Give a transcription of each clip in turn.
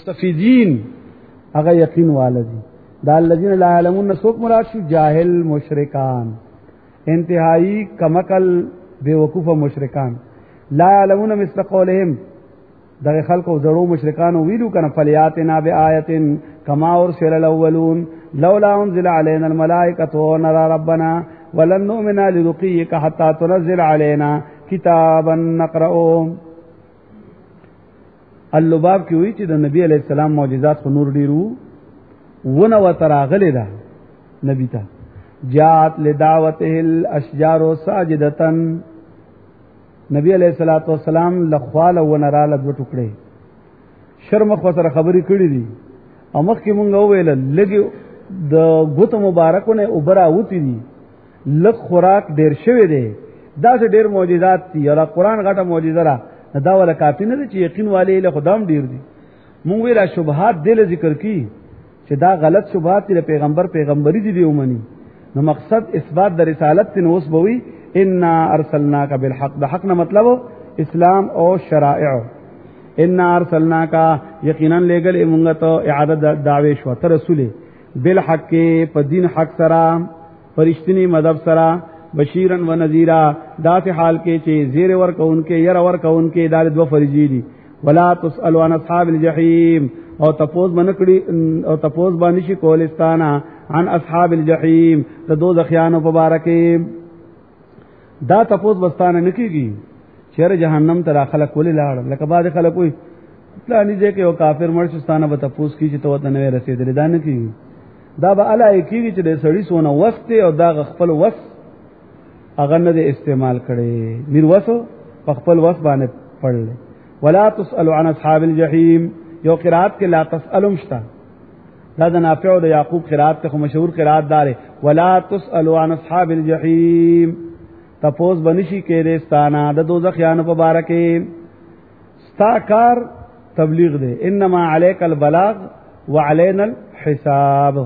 مستفیدین هغه یقین والدی دا الذین لا یعلمون سوک مراد شو جاهل مشرکان انتہائی کمکل بے وقوف مشرکان لا یعلمون مثل قولهم دغه خلقو زړو مشرکان ویلو کنه فلیاتنا بآیت کما ارسل الاولون لولا انزل علينا الملائکه ونرى ربنا ولن نؤمن لرقيك حتى تنزل علينا کتابا نقرأه اللباب کی ہوئی چې د نبی علیہ السلام معجزات خو نور ډیرو ونه وتراغله ده نبی ته جاءت لدعوته الاشجار ساجدة نبی علیہ الصلوۃ والسلام لخوال ونراله دو ټوکړي شرم خو سره خبرې کړې دي او مخکې مونږ ویل لګي د غوت مبارکونه اوبرا وتی دي لک خوراک ډیر شوی دی دا څه ډیر معجزات دي او قرآن غټه معجزه را دا ولا کافی نه چې یقین والے له خدام ډیر دي مونږ ویلا شبهات دل ذکر کی چې دا غلط شبهات دي پیغمبري دي ومني نو مقصد اثبات د رسالت نو اوس بوي ان ارسلناک بالحق د حق نه مطلب اسلام او شرائع ان ارسلناک یقینا لګل مونږ ته اعاده دعوی شو تر رسول بالحق په دین حق سره فرشتنی مذهب سره بشیرن و نذیرا دا سے حال کې چې زیر ور کونکې ير ور کونکې دار دو فرضی دي ولا تسأل عن اصحاب الجحیم او تپوس باندې او تپوس باندې شي کولستانا عن اصحاب الجحیم د دوزخیانو مبارکې دا تپوس بستانه نکېږي چیرې جهنم ته داخله کولې لاړ لکه بعد خلک وي پلانې دې کې او کافر مرشستانه به تپوس کی چې تو ته نه رسیدل دا نه کېږي دا به الای کېږي چې د سړی سونه وخت او دا خپل وخت اگر نه استعمال کړي میر وسو خپل وس باندې پړل ولا تسأل عن اصحاب الجحیم یو قرات کې لا تسألهم شتا دا د نافع او د یعقوب قرات ته مشهور قرات دار ولا تسأل عن اصحاب الجحیم تپوس بنشي کې رستانه د دوزخ یان مبارکې ستا کار تبلیغ دے انما علیک البلاغ وعلینا الحساب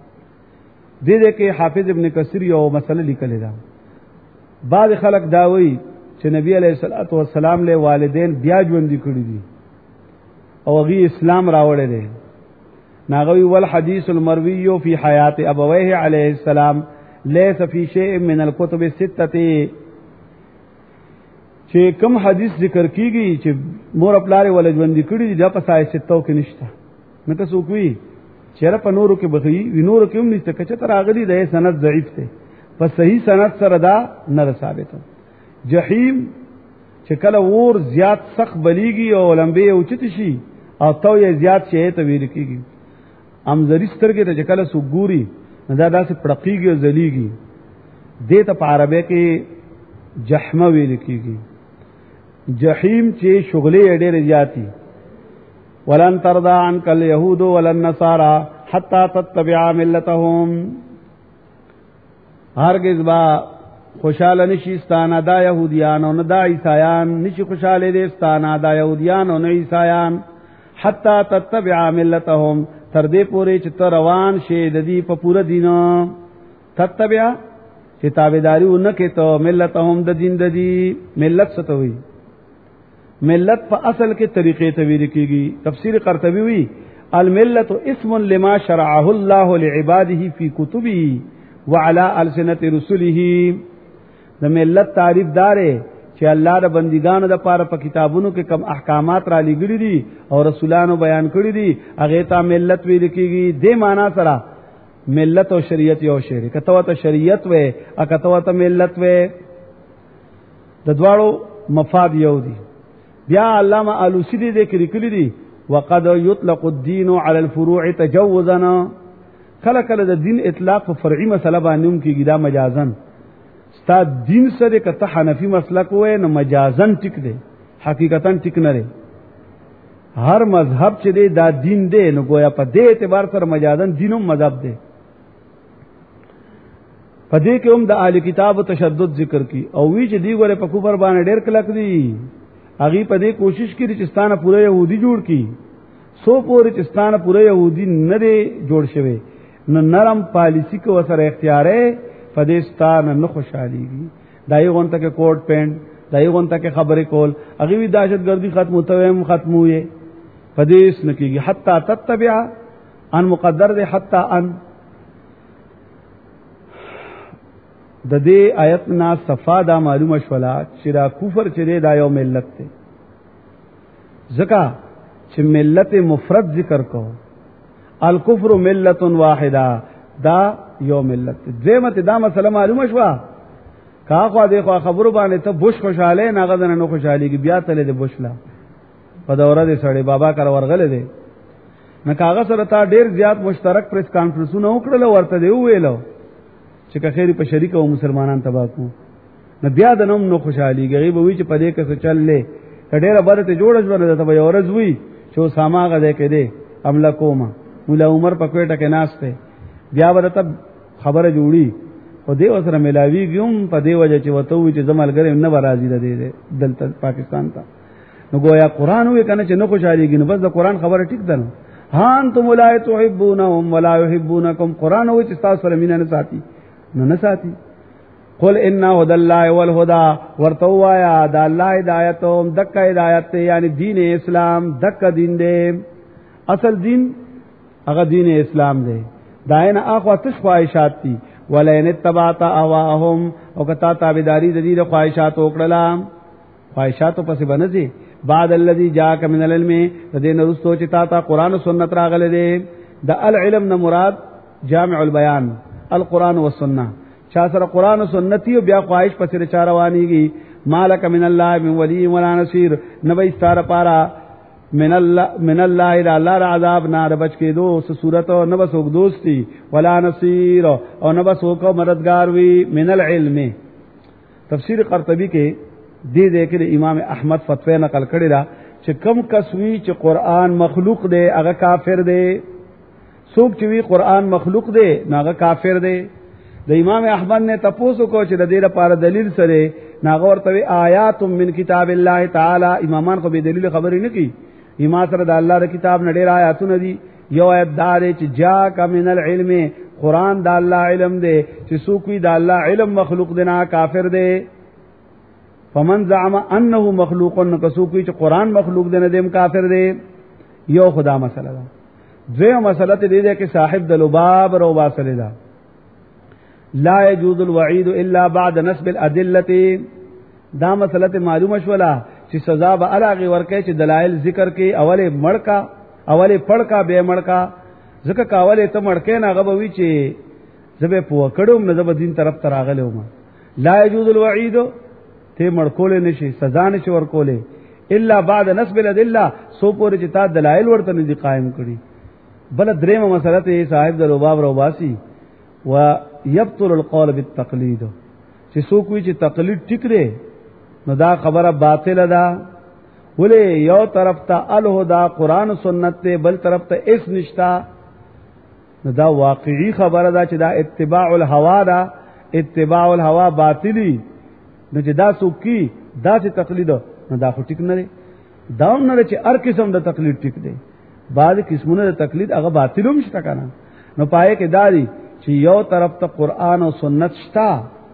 دې کې حافظ ابن کثیر یو مسله لیکلی دا بعض خلک داوي چې نبی علیہ الصلوۃ والسلام له والدین بیا ژوند کړی دي او غي اسلام راوړی دی ناغوی والحدیث المروی فی حیات ابویه علیہ السلام لیس فی شیء من الکتب السته چې کوم حدیث ذکر کیږي چې مور خپل ول ژوند کړی دي د پسای ستو کې نشته مته سوکوي چیرې په نورو کې بغي وینورو کې هم نشته کچته راغلی د سند ضعیف دی په صحیح سند سره دا نه ثابت جهنم چې کله ور زیات سخت بلیږي او لمبه او چت شي او تو یې زیات شي ته ویل کیږي امزری سترګې ته کله سګوري دا داسې پړقېږي او ذلیږي دې ته په عربی کې جحمه ویل کیږي جهنم چې شغلې ډېر زیاتی ولن ترضى عنك اليهود ولا النصارى حتى تتبع ملتهم هرگز با خوشاله نشي ستانه دا يهوديان او نه دا عیسایان نشي خوشاله دي ستانه دا يهوديان او نه عیسایان حتى تتبع ملتهم تر دې پورې چې روان شي د دې په پوره دین تتبع چې تابعداري ونکې ته ملتهم د دین د دې ملت ستوي ملت په اصل کې طریقې ته ویل کېږي تفسیر قرطبی وی الملت اسم لما شرعه الله لعباده في كتبه وعلى السنه رسله د ملت تعریف دارې چې الله د بندګانو د پاره په کتابونو کې کم احکامات را لګړي دي او رسولانو بیان کړی دي هغه ته ملت ویل کېږي د معنا سره ملت او شریعت یو شی کته ته شریعت وې اکته ته ملت وې د دواړو مفاد یو دي بیا علامه الوسی دې ذکر کړی دي وقد يطلق الدين على الفروع تجوزا کله کله د دین اطلاق په فرعي مسله باندې هم کېږي دا مجازن ستا دین سره کته حنفي مسلک وې نو مجازن ټیک دی حقیقتا ټیک نه لري هر مذهب چې دی دا دین دی نو گویا په دې اعتبار سره مجازن دینوم مذهب دی په دې کې هم د اهل کتاب تشدد ذکر کی او وی چې دی ګوره په کفر باندې ډېر کلک دی اغي په دې کوشش کړي چې ستانه پوره يهودي جوړ کی سو پورې چې ستانه پوره يهودي نه دی جوړ شوی نو نرم پالیسی کو سره اختیارې په دې ستانه نه خوشاليږي دای غونته کې کوټ پینټ دای غونته کې خبرې کول اغي وی دهشتګردي ختموتوي ختموي فدیس نکیږي حتا تتبع ان مقدر دے حتا ان د دې آیت نا صفا دا معلومه شولا چې دا کفر چې دا یو ملت ته زکا چې ملت مفرد ذکر کو الکفر ملت واحده دا یو ملت دیمت دا مسله معلومه شوا کا خو دې خو خبرو باندې ته بوش خوشاله نه غدن نو خوشالي کی بیا تله دې بوشلا په دوره دې سړی بابا کار ورغله دې نه کاغه سره تا ډیر زیات مشترک پریس کانفرنسونه وکړل ورته دی ویلو چې که خیر په شریک او مسلمانان تبا کو نه بیا د نوم نو خوشحالي غریب وی چې پدې کې څه چللې کډېره برته جوړ ژوند ته به ورځ وی چې ساماغه دې کې دې عمل کوما مولا عمر په کوټه کې ناشته بیا ورته خبره جوړي خو دې وسره ملاویږم په دې وجه چې وته وی چې زمالګره نه برازي ده دلته پاکستان ته نو گویا قران وی کنه چې نو خوشحاليږي نو بس د قران خبره ټیک ده ها انتم لا تحبونهم ولا يحبونكم قران وی چې تاسو سره مینه نه ساتي نو نه ساتي قل ان هدى الله والهدى ورتوایا دا الله ہدایت او دک ہدایت یعنی دین اسلام دک دین دے اصل دین هغه دین اسلام دے داینه اخوا تش خواہشات تی ولئن تبعت اهواهم او کتا تابعداری د دې خواہشات وکړه خواہشات پس بنځي بعد الذي جاءك من العلم دین رسو چې تا قرآن او سنت راغله دي د العلم نه مراد جامع البیان القرآن والسنه چا سره قرآن او سنت او بیا خواہش پسې چاروانیږي مالک من الله من ولی ولا نصير نبی ستاره پارا من الله الى الله عذاب نار بچ کې دو صورت او نبس وګ دوستی ولا نصير او نبس وکو مددگار وی من العلم تفسیر قرطبی کې دې کې امام احمد فتوی نقل کړی دا چې کم کسوی چې قرآن مخلوق دی هغه کافر دی څوک چې وی قرآن مخلوق دی هغه کافر دی د امام احمد نے تپوسو کو چې د دې لپاره دلیل سره ناغه ورته آیات من کتاب الله تعالی امامان خو به دلیل خبرې نه کی ایما سره د الله د کتاب نه ډیر آیاتونه دي یو آیت دار چې جا کا من العلم قرآن د الله علم دی چې څوک وی د الله علم مخلوق دی نه کافر دی فمن زعم انه مخلوق نکسو کوي چې قرآن مخلوق دی نه دیم کافر دی یو خدا مسله ده دوی مسله دې ده چې صاحب د لباب رو باسل ده لا يجوز الوعيد الا بعد نسب الادله دا مسله معلومه شولا چې سزا به الګ ورکه چې دلایل ذکر کې اوله مړکا اوله پړکا به مړکا ځکه کاوله ته مړکې نه غووي چې زبه پو کډوم نه زبه دین طرف تراغلوم لا يجوز الوعيد ته مړکول نشي سزا نشي ورکولې الا بعد نسب الادله سو پورې چې تا دلایل ورته نه دي قائم کړي بل درېمه مسله ته صاحب د رباب روباسي و يبطل القول بالتقليد چې څوک وی چې تقلید ټیک دی نو دا خبره باطله ده ولې یو طرف ته الهدى قران او سنت ته بل طرف ته اس نشتا نو دا واقعي خبره ده چې دا اتباع الهوا ده اتباع الهوا باطلی نو چې دا څوک کی دا چې تقلید نو دا خو ټیک نه دی دا نه چې هر قسم د تقلید ټیک دی بعض قسمونه د تقلید هغه باطلوم شته کنه نو پای کې داری چې یو طرف ته قران او سنت شتا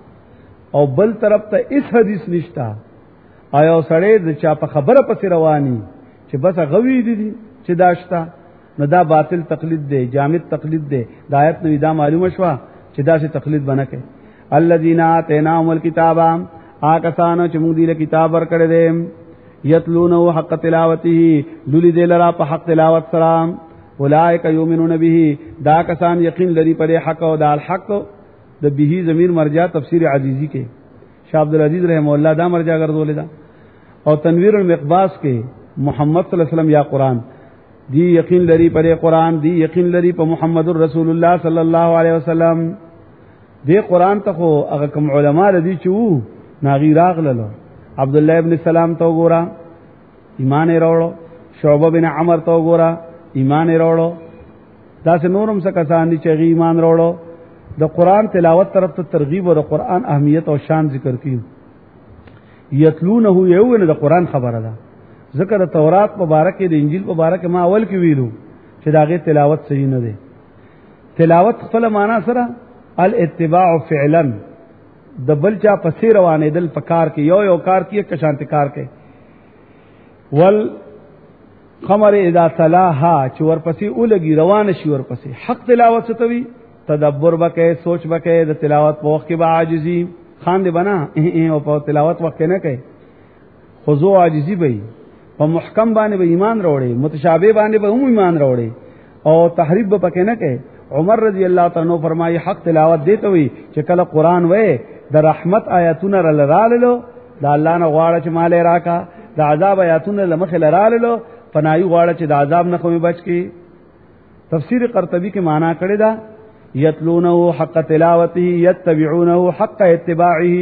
او بل طرف ته اس حدیث نشتا آیا سړی د چا په خبره پسې رواني چې بس غوی دي چې داشتا نو دا باطل تقلید دی جامد تقلید دی د آیت نو دا معلومه شو چې دا څه تقلید بنه کوي الذين آتيناهم الكتاب آکسانو چې موږ دې کتاب ورکړې دي یتلونه حق تلاوته لولي دې لرا په حق تلاوت سلام اولئک یؤمنون به دا کسان یقین لري پر حق او د الحق د به ضمیر مرجع تفسیر عزیزی کې شاه عبد العزيز رحم الله دا مرجع ګرځولې دا او تنویر المقباس کې محمد صلی الله علیه وسلم یا قران دی یقین لري پر قران دی یقین لري په محمد رسول الله صلی الله علیه وسلم دی قران ته خو هغه کوم علما لدی چې وو ناغي راغلل عبد الله ابن سلام تو ګورا ایمان یې راوړو شعبہ بن عمر تو ګورا ایمان یې راوړو دا څه نورم څه کسان دي چې ایمان راوړو د قران تلاوت طرف ته ترغیب او د قران اهمیت او شان ذکر کیو یتلونه یو نه د قران خبره ده ذکر تورات مبارک د انجیل مبارک ما اول کې ویلو چې داغه تلاوت صحیح نه ده تلاوت خپل معنا سره الاتباع فعلا د بل چا پسې روانې دل پکار کې یو کار کې کشانت کار کې ول خمر اذا تلاها چې ورپسې اولګي روان شي ورپسې حق تلاوت ستوي تدبر وکې سوچ وکې د تلاوت په وخت کې به عاجزي خان دې بنا او په تلاوت وخت نه کوي خضوع عاجزي به په محکم باندې به ایمان راوړي متشابه باندې به هم ایمان راوړي او تحریف به پکې نه کوي عمر رضی الله تعالی عنہ فرمایي حق تلاوت دیته وي چې کله قران وې د رحمت آیاتونه رالو د الله نه غواړي چې مال راکا د عذاب آیاتونه لمخه لرالو پناهي غواړي چې د عذاب نه کومي بچ کی تفسیر قرطبی کې معنا کړی دا یتلونه حق تلاوته یتبعونه حق اتباعه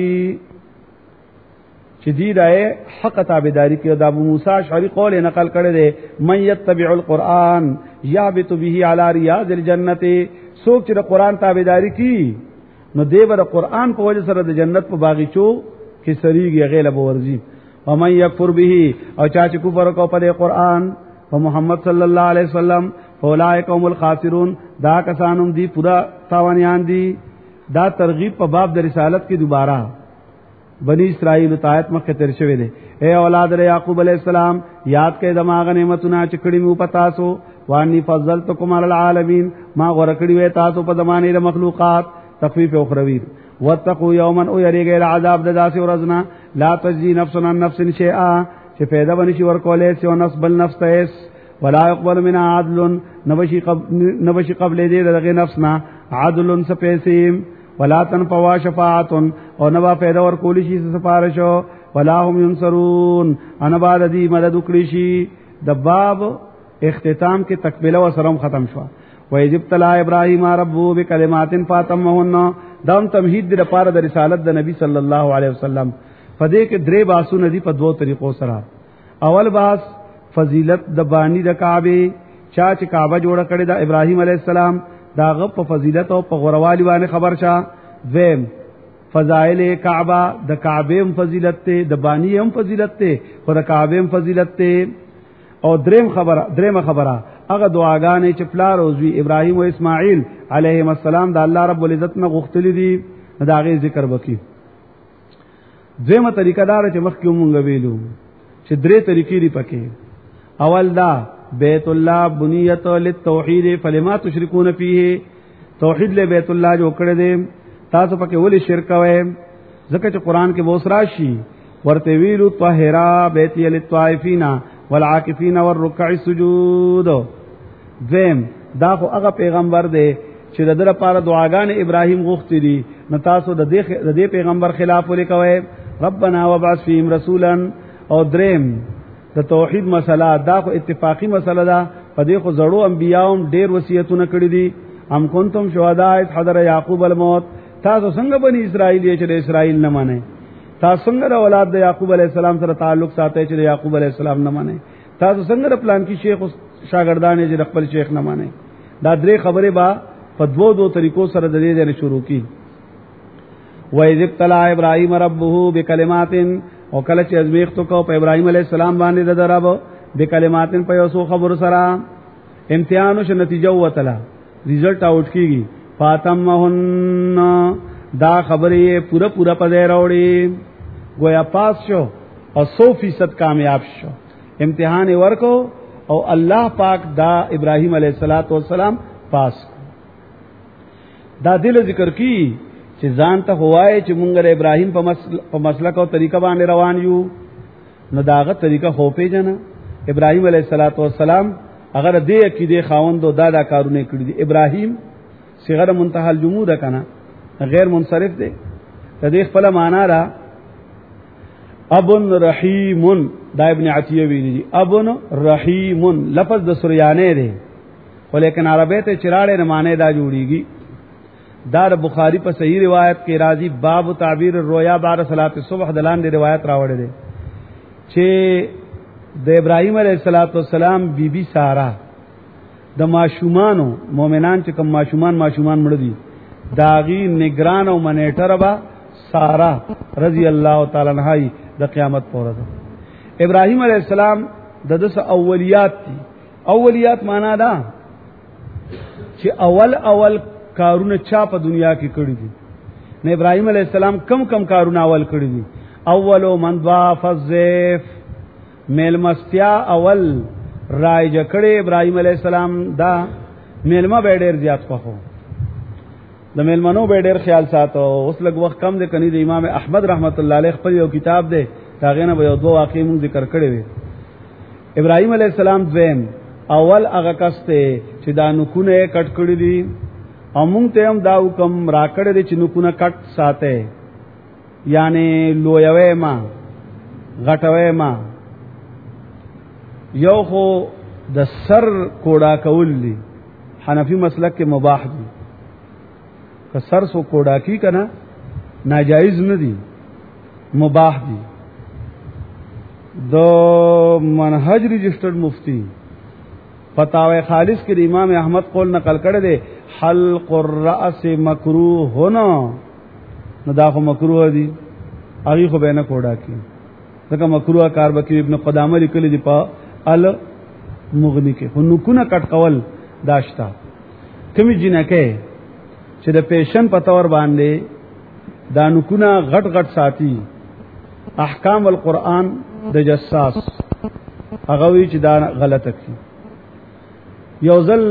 چې دی دای حق تابعداري کې د ابو موسی اشعری قول نقل کړی دی من یتبع القرآن یابت به علی ریاض الجنه سوک چې د قرآن تابعداري کی نو دیو د قرآن په وجه سره د جنت په باغچو کې سریږي غیله بورزي ومن یکفر به او چا چې کفر وکاو په قرآن او محمد صلی الله علیه وسلم اولئک هم الخاسرون دا کسانم دی پورا تاوانیان دی دا ترغیب په باب د رسالت کې دوباره بنی اسرائیل تایت مکه تر شوی دی اے اولاد یعقوب علیہ السلام یاد کړئ دماغ نعمتونه چې کړي مو پتا سو وانی فضلتکم علی العالمین ما غرکړي وې تاسو په زمانه د مخلوقات تخفیف اخروی واتقوا یوما او یریږي العذاب د داسې ورځنا لا تجزی نفس عن نفس شیئا چې پیدا بنشي ورکولې سو نفس بل نفس تیس ولا يقبل منها عدل نبشي قبل دې دغه نفسنا عدل سپیسیم ولا تنفوا شفاعت او نبا پیدا ور کولی شي سفارشو ولا هم ينصرون انا بعد دې مدد وکړي شي د باب اختتام کې تکمیله و سرم ختم شو و ایجب تلا ابراهیم ربو بکلمات فاتمهن دام تمهید د لپاره د رسالت د نبی صلی الله علیه وسلم فدې کې درې باسو ندی په دوه طریقو سره اول باس فضیلت د بانی د کعبه چا چې کعبه جوړه کړې د ابراهیم علیه السلام دا غو په فضیلت او په غوروالي باندې خبر شه ویم فضائل کعبه د کعبه هم فضیلت ته د بانی هم فضیلت ته خو د کعبه هم فضیلت ته او دریم خبره هغه دعاګانې چې پلار او زوی ابراهیم او اسماعیل علیهم السلام د الله رب العزت نه غوښتلې دي دا غي ذکر وکي دیمه طریقه دار چې مخکې مونږ ویلو چې درې طریقې لري پکې اول دا بیت الله بنیت للتوحید فلما تشركون فيه توحید له بیت الله جو کړه دې تاسو پکې ولې شرک وای ځکه چې قران کې بوس راشي ورته ویلو طاهرا بیت للطائفین والعاکفین والرکع السجود دیم دا خو هغه پیغمبر دی چې د در لپاره دعاګانې ابراهیم غوښتي دي نو تاسو د دې پیغمبر خلاف ولیکوي ربنا وبعث فيهم رسولا او دریم د توحید مسله دا خو اتفاقی مسله ده په دې خو زړو انبیاوم ډیر وصیتونه کړی دي ام کنتم شهداء حضر یعقوب الموت تاسو څنګه بنی اسرائیل چې د اسرائیل نه مانه تاسو څنګه د اولاد د یعقوب علی السلام سره تعلق ساتئ چې د یعقوب علی السلام نه مانه تاسو څنګه د پلان کې شیخ شاګردان چې خپل شیخ نه مانه دا درې خبره با په دوه طریقو سره د دې نه شروع کی و اذ ابتلى ابراهيم ربه بكلمات او کله چې ازمیخت کو په ابراهیم علی السلام باندې د درب بکلمات په یو څو خبر سره امتحانو ش نتیجه وتلا ریزلټ آوټ کیږي فاطمهن دا خبرې پورا پدې راوړي گویا پاس شو او 100% کامیاب شو امتحان ورکو او الله پاک دا ابراهیم علیه السلام پاس دا دل ذکر کی چې ځان ته هوای چې مونږ د ابراهیم په مسلک او طریقه باندې روان یو نو داغه طریقه خو پیژنه ابراهیم علیه السلام اگر دې عقیده خاوند او دادا کارونه کړی دي ابراهیم صيغه منتهى الجمود کنه غیر منصرف دی د دې خپل معنا را ابن رحیم دا ابن عتیه ویلی دي ابن رحیم لفظ د سریانه دی ولیکن عربی ته چراړې نه معنی دا جوړیږي دا بخاری په صحیح روایت کې راځي باب تعبیر الرؤیا بعد صلاه الصبح دلان دی روایت راوړی دی چې د ابراهیم علیه السلام بیبي سارا د ماشومانو مؤمنان چې کوم ماشومان مړ دي داغي نگران او منیټر با سارا رضی الله تعالی عنها د قیامت پورې ده ابراهیم علیه السلام د دس اولیات دي اولیات معنا دا چې اول کارونه چا په دنیا کې کړی دي نه ابراهیم علیه السلام کم کارونه اول کړی دي اولو من ضاف الضيف میل مستیا اول رای جکړه ابراهیم علی السلام دا میلمه به ډیر زیات خوخو د میلمنو به ډیر خیال ساتو. اوس لږ وخت کم دی کني د امام احمد رحمت الله علیه خپل یو کتاب دی داغه نه به یو دوه واقعي مون ذکر کړی وي. ابراهیم علی السلام دویم اول هغه کسته چې دا نکونه کټ کړی دي او مونږ ته هم دا حکم راکړی دی چې نکونه کټ ساته یعنی لویوي ما غټوي ما یو خو د سر کوډا کول دي حنفی مسلک کې مباح دي که سر سو کوډا کی کنا ناجایز نه دي مباح دي. دو منهج رجسٹرڈ مفتی فتاوی خالص کې امام احمد قول نقل کړی دی حلق الراس مکروه ہونا نو دا خو مکروه دي هغه خو به نه کوډا کی ځکه مکروه کار بکی ابن قدامه لیکلی دی په ال مغنی کې هنو کونه کټ کول داشتا کمی جنکه چې د پیشن پتور باندې دا نکونه غټ غټ ساتي احکام القرآن د جساس هغه وی چې دا غلطه کی. یو ځل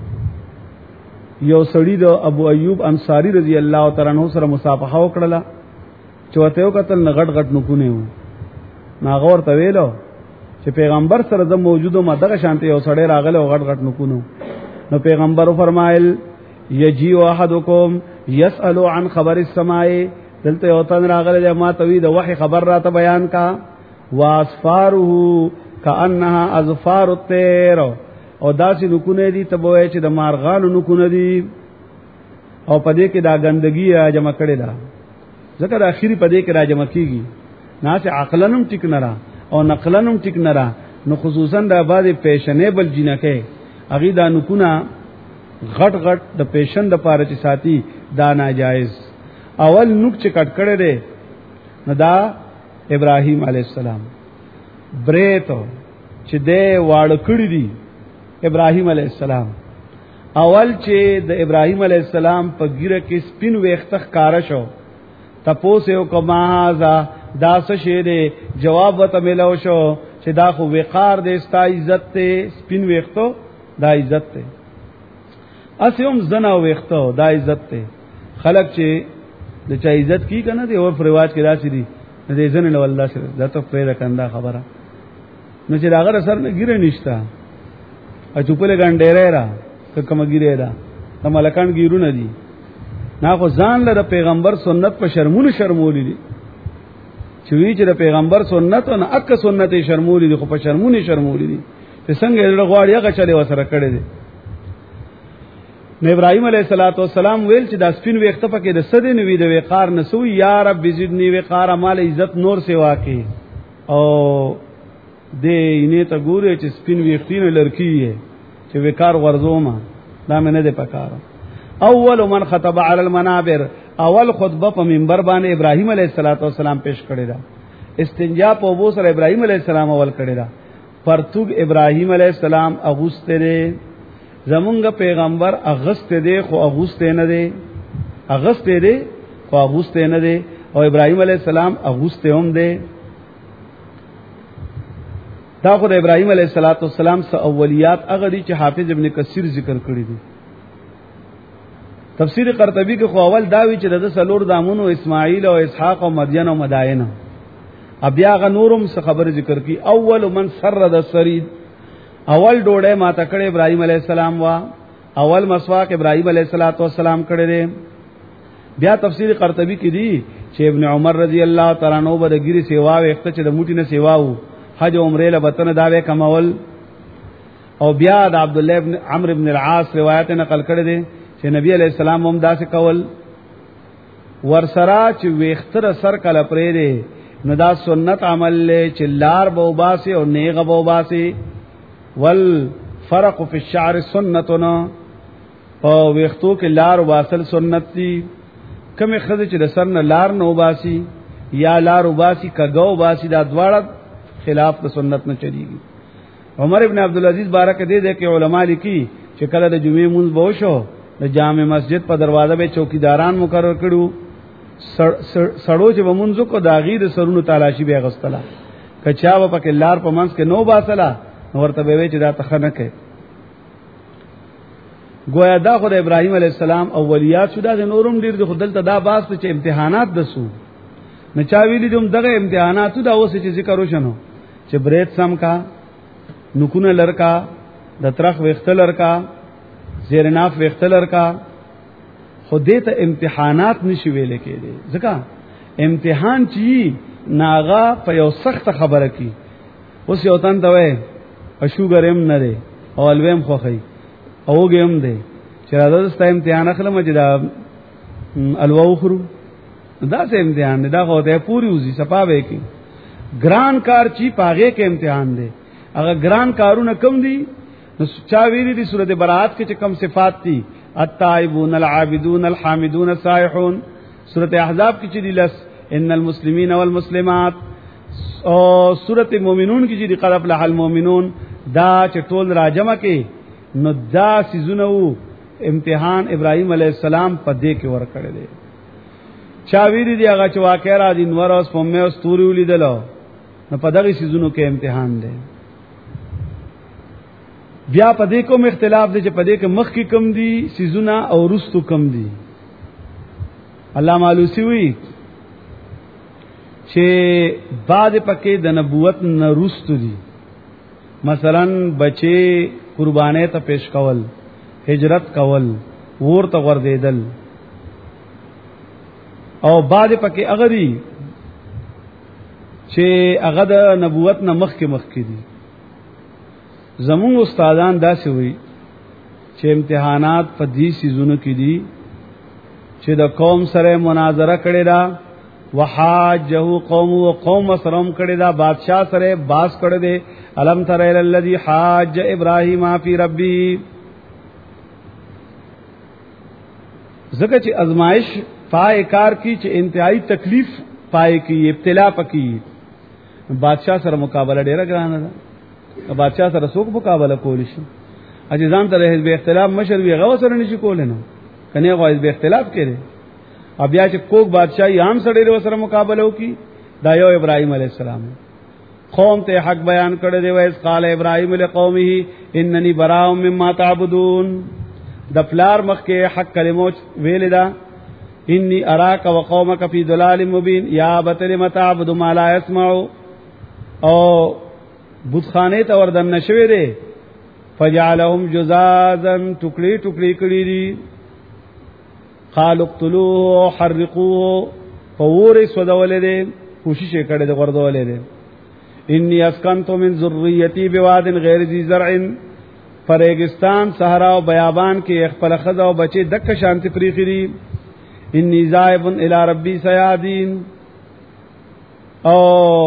یو سړی د ابو ایوب انصاری رضی الله تعالی عنہ سره مصافحه وکړه چوته یو قتل نه غټ غټ نکونه و ناغور ته ویلو چې پیغمبر سره د موجودو مدغه شانته یو سړی راغله غټ غټ نکونه نو پیغمبر فرمایل یجی واحدکم یسأل عن خبر السماء دلته یو تن راغله ما توی د وحی خبر را ته بیان کا واسفاره کانها اظفار الطير او داسې نکونه دي ته وای چې د مارغانو نکونه دي او پدې کې دا ګندګي را جمع کړي دا ځکه د اخیری پدې کې را جمع کیږي نه چې عقلنم ټیک نه را او نقلنم ټیک نه را نو خصوصا د بعد پیشنیبل جنکه اغي دا نکونه غټ غټ د پیشن د پاره چې ساتي دا ناجایز. اول نوک چې کټ کړي دي نو دا ابراهیم علی السلام بریتو چې دې واړ کړی دي ابراهیم علی السلام اول چې د ابراهیم علی السلام په ګیره کې سپین وختخ کار شو تپوس یو کما ذا داس شه دې جواب وته ملو شو چې دا خو وقار دې ستا عزت ته سپین وختو دا عزت ته اسیم زنا وختو دا عزت ته خلق چې د چا عزت کی کنه دی او رواج کې راشي دي دې زنه نو الله سره دا ته پیدا کنده خبره نو چې هغه سر نه ګیره نشتا ا چوپله ګنډېره را کومه ګیره ده د ملکان ګیرو نه دي نا خو ځان له پیغمبر سنت په شرمونه شرمولې دي چې وی چې د پیغمبر سنت او نه اک سنت شرمولې دي خو په شرمونه شرمولې دي چې څنګه له غواړي هغه چلے وسره کړي دي. نو ابراهيم عليه السلام ویل چې د سپین وخت پکې د سدې نوې د وقار نسو یا رب زدنی وقار مال عزت نور سیوا کې او دې نه ته ګوره چې سپین وختینه لړکی چې وقار ورزوما دا مې نه ده پکاره. اول من خطب علی المنابر اول خطبه په منبر باندې ابراهيم عليه السلام پیش کړی دا استنجا په وو سره ابراهيم عليه السلام اول کړی دا پرتوب ابراهيم عليه السلام اغوسته زمونږ پیغمبر اغست دی خو اغست نه دی اغست دی خو اغست نه دی او ابراهيم عليه السلام اغست هم دی. دا خو د ابراهيم عليه السلام سره اولیات هغه دي چې حافظ ابن کثیر ذکر کړی دي. تفسیر قرطبی کې خو اول داوی چې د سلور دامونو اسماعیل او اسحاق او مدین او مدائن بیا غ نورم څه خبر ذکر کی. اول من سرد السرید اول ډوړې ما تکړه ابراهيم عليه السلام وا اول مسواک ابراهيم عليه السلام کړه دې. بیا تفسیر قرطبی کې دي چې ابن عمر رضی الله تعالی عنہ به د ګری سیوا وخت چې د موټی نه سیواو حج عمره له وطن داوي کمول. او بیا د عبد الله ابن عمرو ابن العاص روایت نقل کړه دي چې نبی علیہ السلام هم داسې کول ورسرا چې وختر سر کله پرې دي نو دا سنت عمل له چې لار بوباسي او نیغه بوباسي والفرق فی الشعر سنتنا او وختو کې لار واصل سنت دي. کمه خزه چې د سر نه لار نو باسي یا لار وباسي کګو باسي دا دواړه خلاف د سنت نه چلیږي. عمر ابن عبد العزيز بارک دې دې کې علما لیکي چې کله د جمعې مونږ بو شو د جامع مسجد په دروازه به چوکیداران مقرر کړو سړو چې ومنځو کو داغي د سرونو تلاشي به غستلا کچا و پکې لار په منځ کې نو باسلا ورته وی چې دا تخنه کوي گویا دا خو د ابراهیم علی السلام اولیات شو دا د نورم ډیر د خدل ته دا باس چې امتحانات دسو نه چا ویلی دوم دغه امتحاناتو دا اوس چې ذکر وشنو چې برید سم کا نکونه لړکا د ترخ وختلر کا زیرناف وختلر کا خودی ته امتحانات نشي ویل کېږي ځکه امتحان چی ناغا په یو سخت خبره کی اوس یو تن ته وای اشوګرم نه دی او الویم خوخی اوګم دی چې راځه ست امتحان اخلم چې دا الوو خرو دا څه امتحان دی دا خو ته پوری وزي صفاوي کی ګران کار چی پاغه کې امتحان دی اگر ګران کارونه کم دي نو چا ویری دي سورته برات کې چې کم صفات دي التائبون العابدون الحامدون السائحون سورته احزاب کې چې دي لس ان المسلمین والمسلمات او سورته مومنون کې چې دي قد افلح المؤمنون دا چې ټول راجمه کې نو دا سيزونه امتحان ابراهيم عليه السلام په دې کې ور کړل دي چا ویری دي هغه چې واقع را دي نور اوس په مې اوس توري ولیدلو نو په دغه سيزونو کې امتحان دی بیا په دې کوم اختلاف دی چې په دې کې مخ کې کم دي سيزونه او رستو کم دي علامه علوسی وی چې بعد پکې د نبوت نه رستو دي مثلا بچي قربانه ته پیش کول هجرت کول ورته وردیدل او بعد پکې اغری چې هغه د نبوت نه مخ کې دي زمون استادان داسې وي چې امتحانات په دې سيزونو کې دي چې د قوم سره مناظره کړي دا وحاجه قوم او قوم سره کړي دا بادشاہ سره باس کړي دي الم تر الذی حاج ابراهیم فی ربی زکه چې ازمائش پای کار کی چې انتهائی تکلیف پای کی ابتلا پکی بادشاہ سره مقابله ډیره ګرانه ده بادشاہ سره څوک مقابله کول شي اجزان ته حزب اختلاف مشر وی غو سره نشي کول نه کنه غو حزب اختلاف کړي بیا چې کوک بادشاہي عام سره سره مقابله وکي دا یو ابراهيم عليه السلام قوم ته حق بیان کړی دی وایس قال ابراهيم لقومه انني براء مما تعبدون د پلار مخ کې حق کلمو ویل دا انی اراک وقومک فی ضلال مبین یا بتل متعبد ما لا يسمع او بوتخانه ته وردن نشوي دي فجعلهم جزازا ټوکړي ټوکړي کړي دي قالوا اقتلوه حرقوه فور سودولې دي کوشش کړي د وردولې دي انی اسکنت من ذریتی بواد غیر ذی زرع فرېګستان صحرا او بیابان کې خپل خزه او بچي دک شانتی پریخي دي انی ذائب الی ربی سیادین او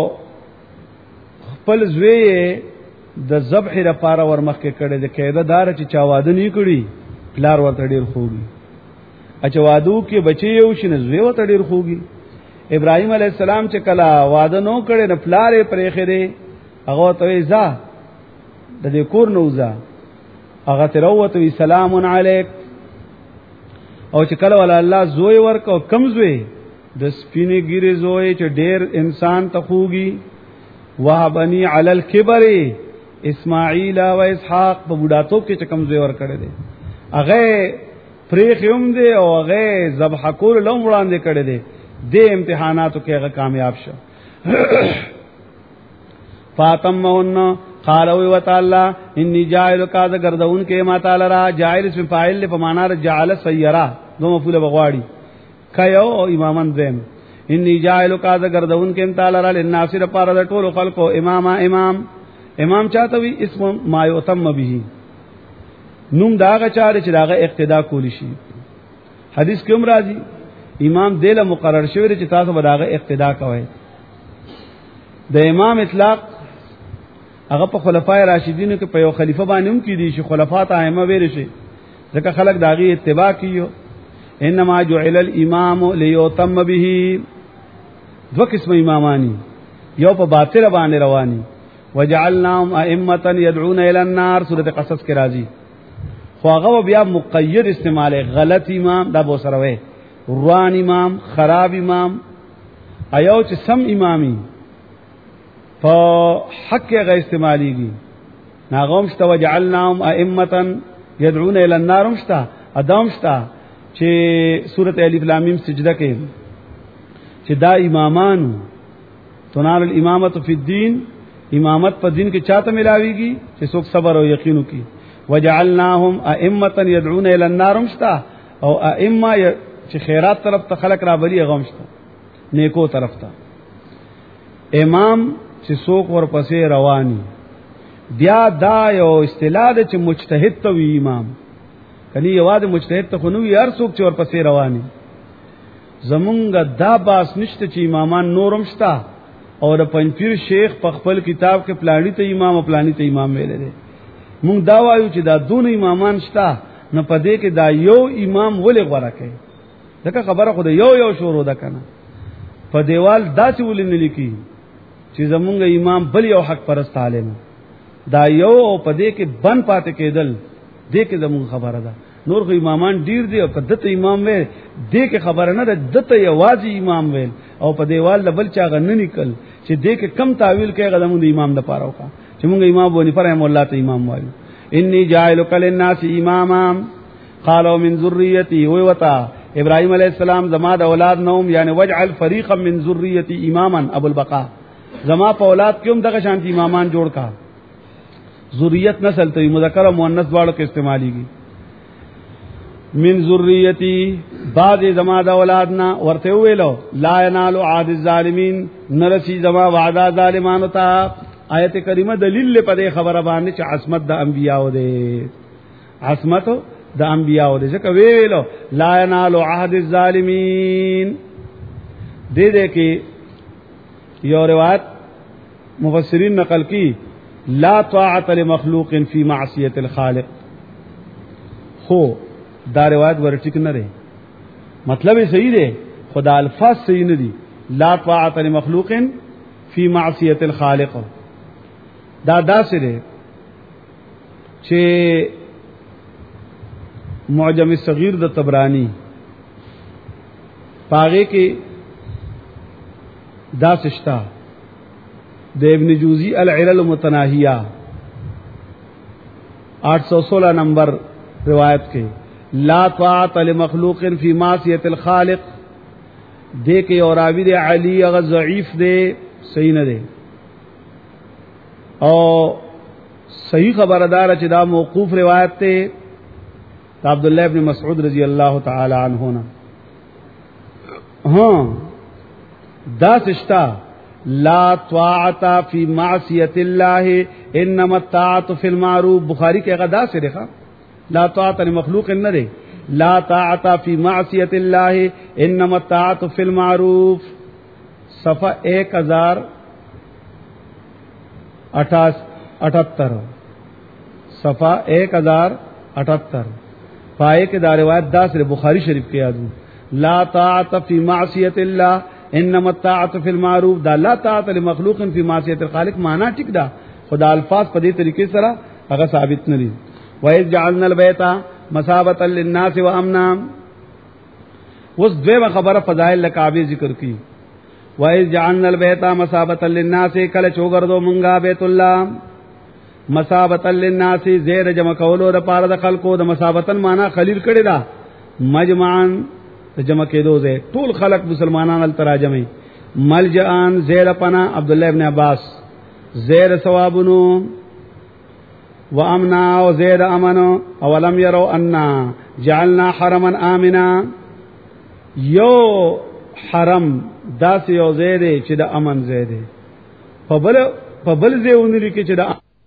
خپل زوی د ذبح لپاره ورمخ کې کړي د قاعده دار چې چا واده نه کړي پلار ورته ډیر خوږي اچ وادو کې بچي یو شنه زوی ورته ډیر خوږي ابراهيم عليه السلام چې کلا واده نو کړي نه پلار پرې خره هغه ته ځا د دې کور نو ځا هغه ته وروته سلام علیک او چې کله ول الله زوی ورکو کم زوی د سپینې ګیره زوی چې ډیر انسان ته خوږي وهبني علی الكبر اسماعیل و اسحاق په بډاتوب کې چکم زوی ور کړی دی هغه پریخوم دی او هغه ذبح کول لوم وړاندې کړی دی د امتحاناتو کې هغه کامیاب شو فاطمهن قالوا وتعالى اني جاعل قاذ گردون کې ما تعالی را جاعل اسم فاعل په معنا را جعل سیرا دو مفعول بغواړي کيو امامن دیم انی جاعل قاذ گردون کې تعالی را للناس لپاره د ټول خلقو امام چاته وي اسم ما یتم به نوم داغه چاره چې داغه اقتدا کولی شي حدیث کوم راځي امام دله مقرر شوی چې تاسو به داغه اقتدا کوئ د امام اطلاق هغه په خلفای راشدینو کې په یو خلیفہ باندې هم کې دي چې خلفات ائمه ویل شي ځکه خلک داغه اتباع کیو انما جعل الامام ليتم به دو قسم امامانی یو په باطل باندې رواني وجعلناهم ائمه يدعون الى النار سوره قصص کې راځي خو هغه بیا مقید استعمال غلط امام دا بو سره وي روان امام خراب امام ایو چې سم امامي په حق هغه استعماليږي ناغوم شتا وجعلناهم ائمه يدعون الى النار مشتا ادم شتا چې سورۃ الف لام میم سجده کې چې دا امامان تنال الامامه فی الدین امامت په دین کې چاته ملاويږي چې څوک صبر او یقین وکي وجعلناهم ائمه يدعون الى النار مشتا او ائمه چې خیرات طرف ته خلق را بلی غمشتا نیکو طرف ته امام چې څوک ورپسې رواني بیا دا یو اصطلاح ده چې مجتهد ته وی امام کني یوازې مجتهد ته خو نو هر څوک چې ورپسې رواني زمونږ دا باس نشته چې امامان نورم شتا او د پنځپیر شیخ په خپل کتاب کې پلاني ته امام او پلاني ته امام ویل دي مونږ دا وایو چې دا دون امامان شتا نه پدې کې دا یو امام ولې غوړه کوي دغه خبره خو د یو شروع ده کنه په دیوال داسې ولې نه لیکي چې زمونږ امام بل یو حق پرست عالم دا یو او پدې کې بن پاتې کېدل دې کې زمونږ خبره ده نور خو امامان ډیر دي او په دته امام وې دې کې خبره نه ده دته یوازې امام وې او په دیوال بل چا غن نکل چې دې کې کم تعویل کوي غلمون د امام د پاره وکا چې مونږ امام بونی فرهم الله ته امام وایو انی جاعلک للناس اماما قالوا من ذریتی هو وتا ابراهیم علیہ السلام زما د اولاد نوم یعنی وجعل فریقا من ذریتی اماما ابو البقاء زما په اولاد کې هم دغه شانتی امامان جوړ کا ذریت نسل ته مذکر او مؤنث دواړو کې استعماليږي من ذریتی بعد زما د اولادنا ورته ویلو لا ینال عاد الظالمین نرسی زما وعده ظالمانو ته آیت کریمه دلیل په دې خبره باندې چې عصمت د انبیاء ده عصمت د انبیاء ده ځکه ویلو لا ینال عهد الظالمین دې کې یو روایت مفسرین نقل کی لا طاعت لمخلوق فی معصیت الخالق خو دا روایت ورټیک نه دی مطلب یې صحیح دی خدا الفاظ صحیح نه دي لا طاعت لمخلوق فی معصیت الخالق دا داسې دی چې معجم الصغیر د طبرانی پاغه کې دا سشتا د ابن جوزی العلل المتناہیہ 816 نمبر روایت کې لا طاعت لمخلوق فی معصیت الخالق دے کے اور راوی دے علی اگر ضعیف دے صحیح نہ دے اور صحیح خبردار چې دا موقوف روایت تے عبداللہ ابن مسعود رضی اللہ تعالی عنہ نا ہاں دا سشتا لا طاعت فی معصیت اللہ انما الطاعت فی المعروف بخاری کے غدا سے دیکھا لا طاعت لمخلوق نہ دے لا طاعت فی معصیت اللہ انما الطاعت فی المعروف صفحہ 1078 صفحہ 1078 پائے کے دا روایت دا سے بخاری شریف کے یاد لا طاعت فی معصیت اللہ انما الطاعت فی المعروف دا لا طاعت لمخلوق فی معصیت الخالق معنی ٹھیک دا خدا الفاظ په دې طریقې سره هغه ثابت نه دي وَإِذْ جَعَلْنَا الْبَيْتَ مَثَابَةً لِلنَّاسِ وَأَمْنًا اس دویمه خبره فضائل کعبه ذکر کی وَإِذْ جَعَلْنَا الْبَيْتَ مَثَابَةً لِلنَّاسِ کله چوغردو مونږه بیت الله مثابة للناس زیر جمع کولو د پاره د خلقو د مثابتن معنا خلیل کړي دا مجمعان جمع کېدو زه ټول خلق مسلمانان ال تراجمه ملجان زیر پنا عبد الله ابن عباس زیر ثوابونو وامنا او زیر امنو اولم يروا ان جعلنا حرما امنا یو حرم داس یو زیره چې د امن زیره په بل زیونه لکه چې د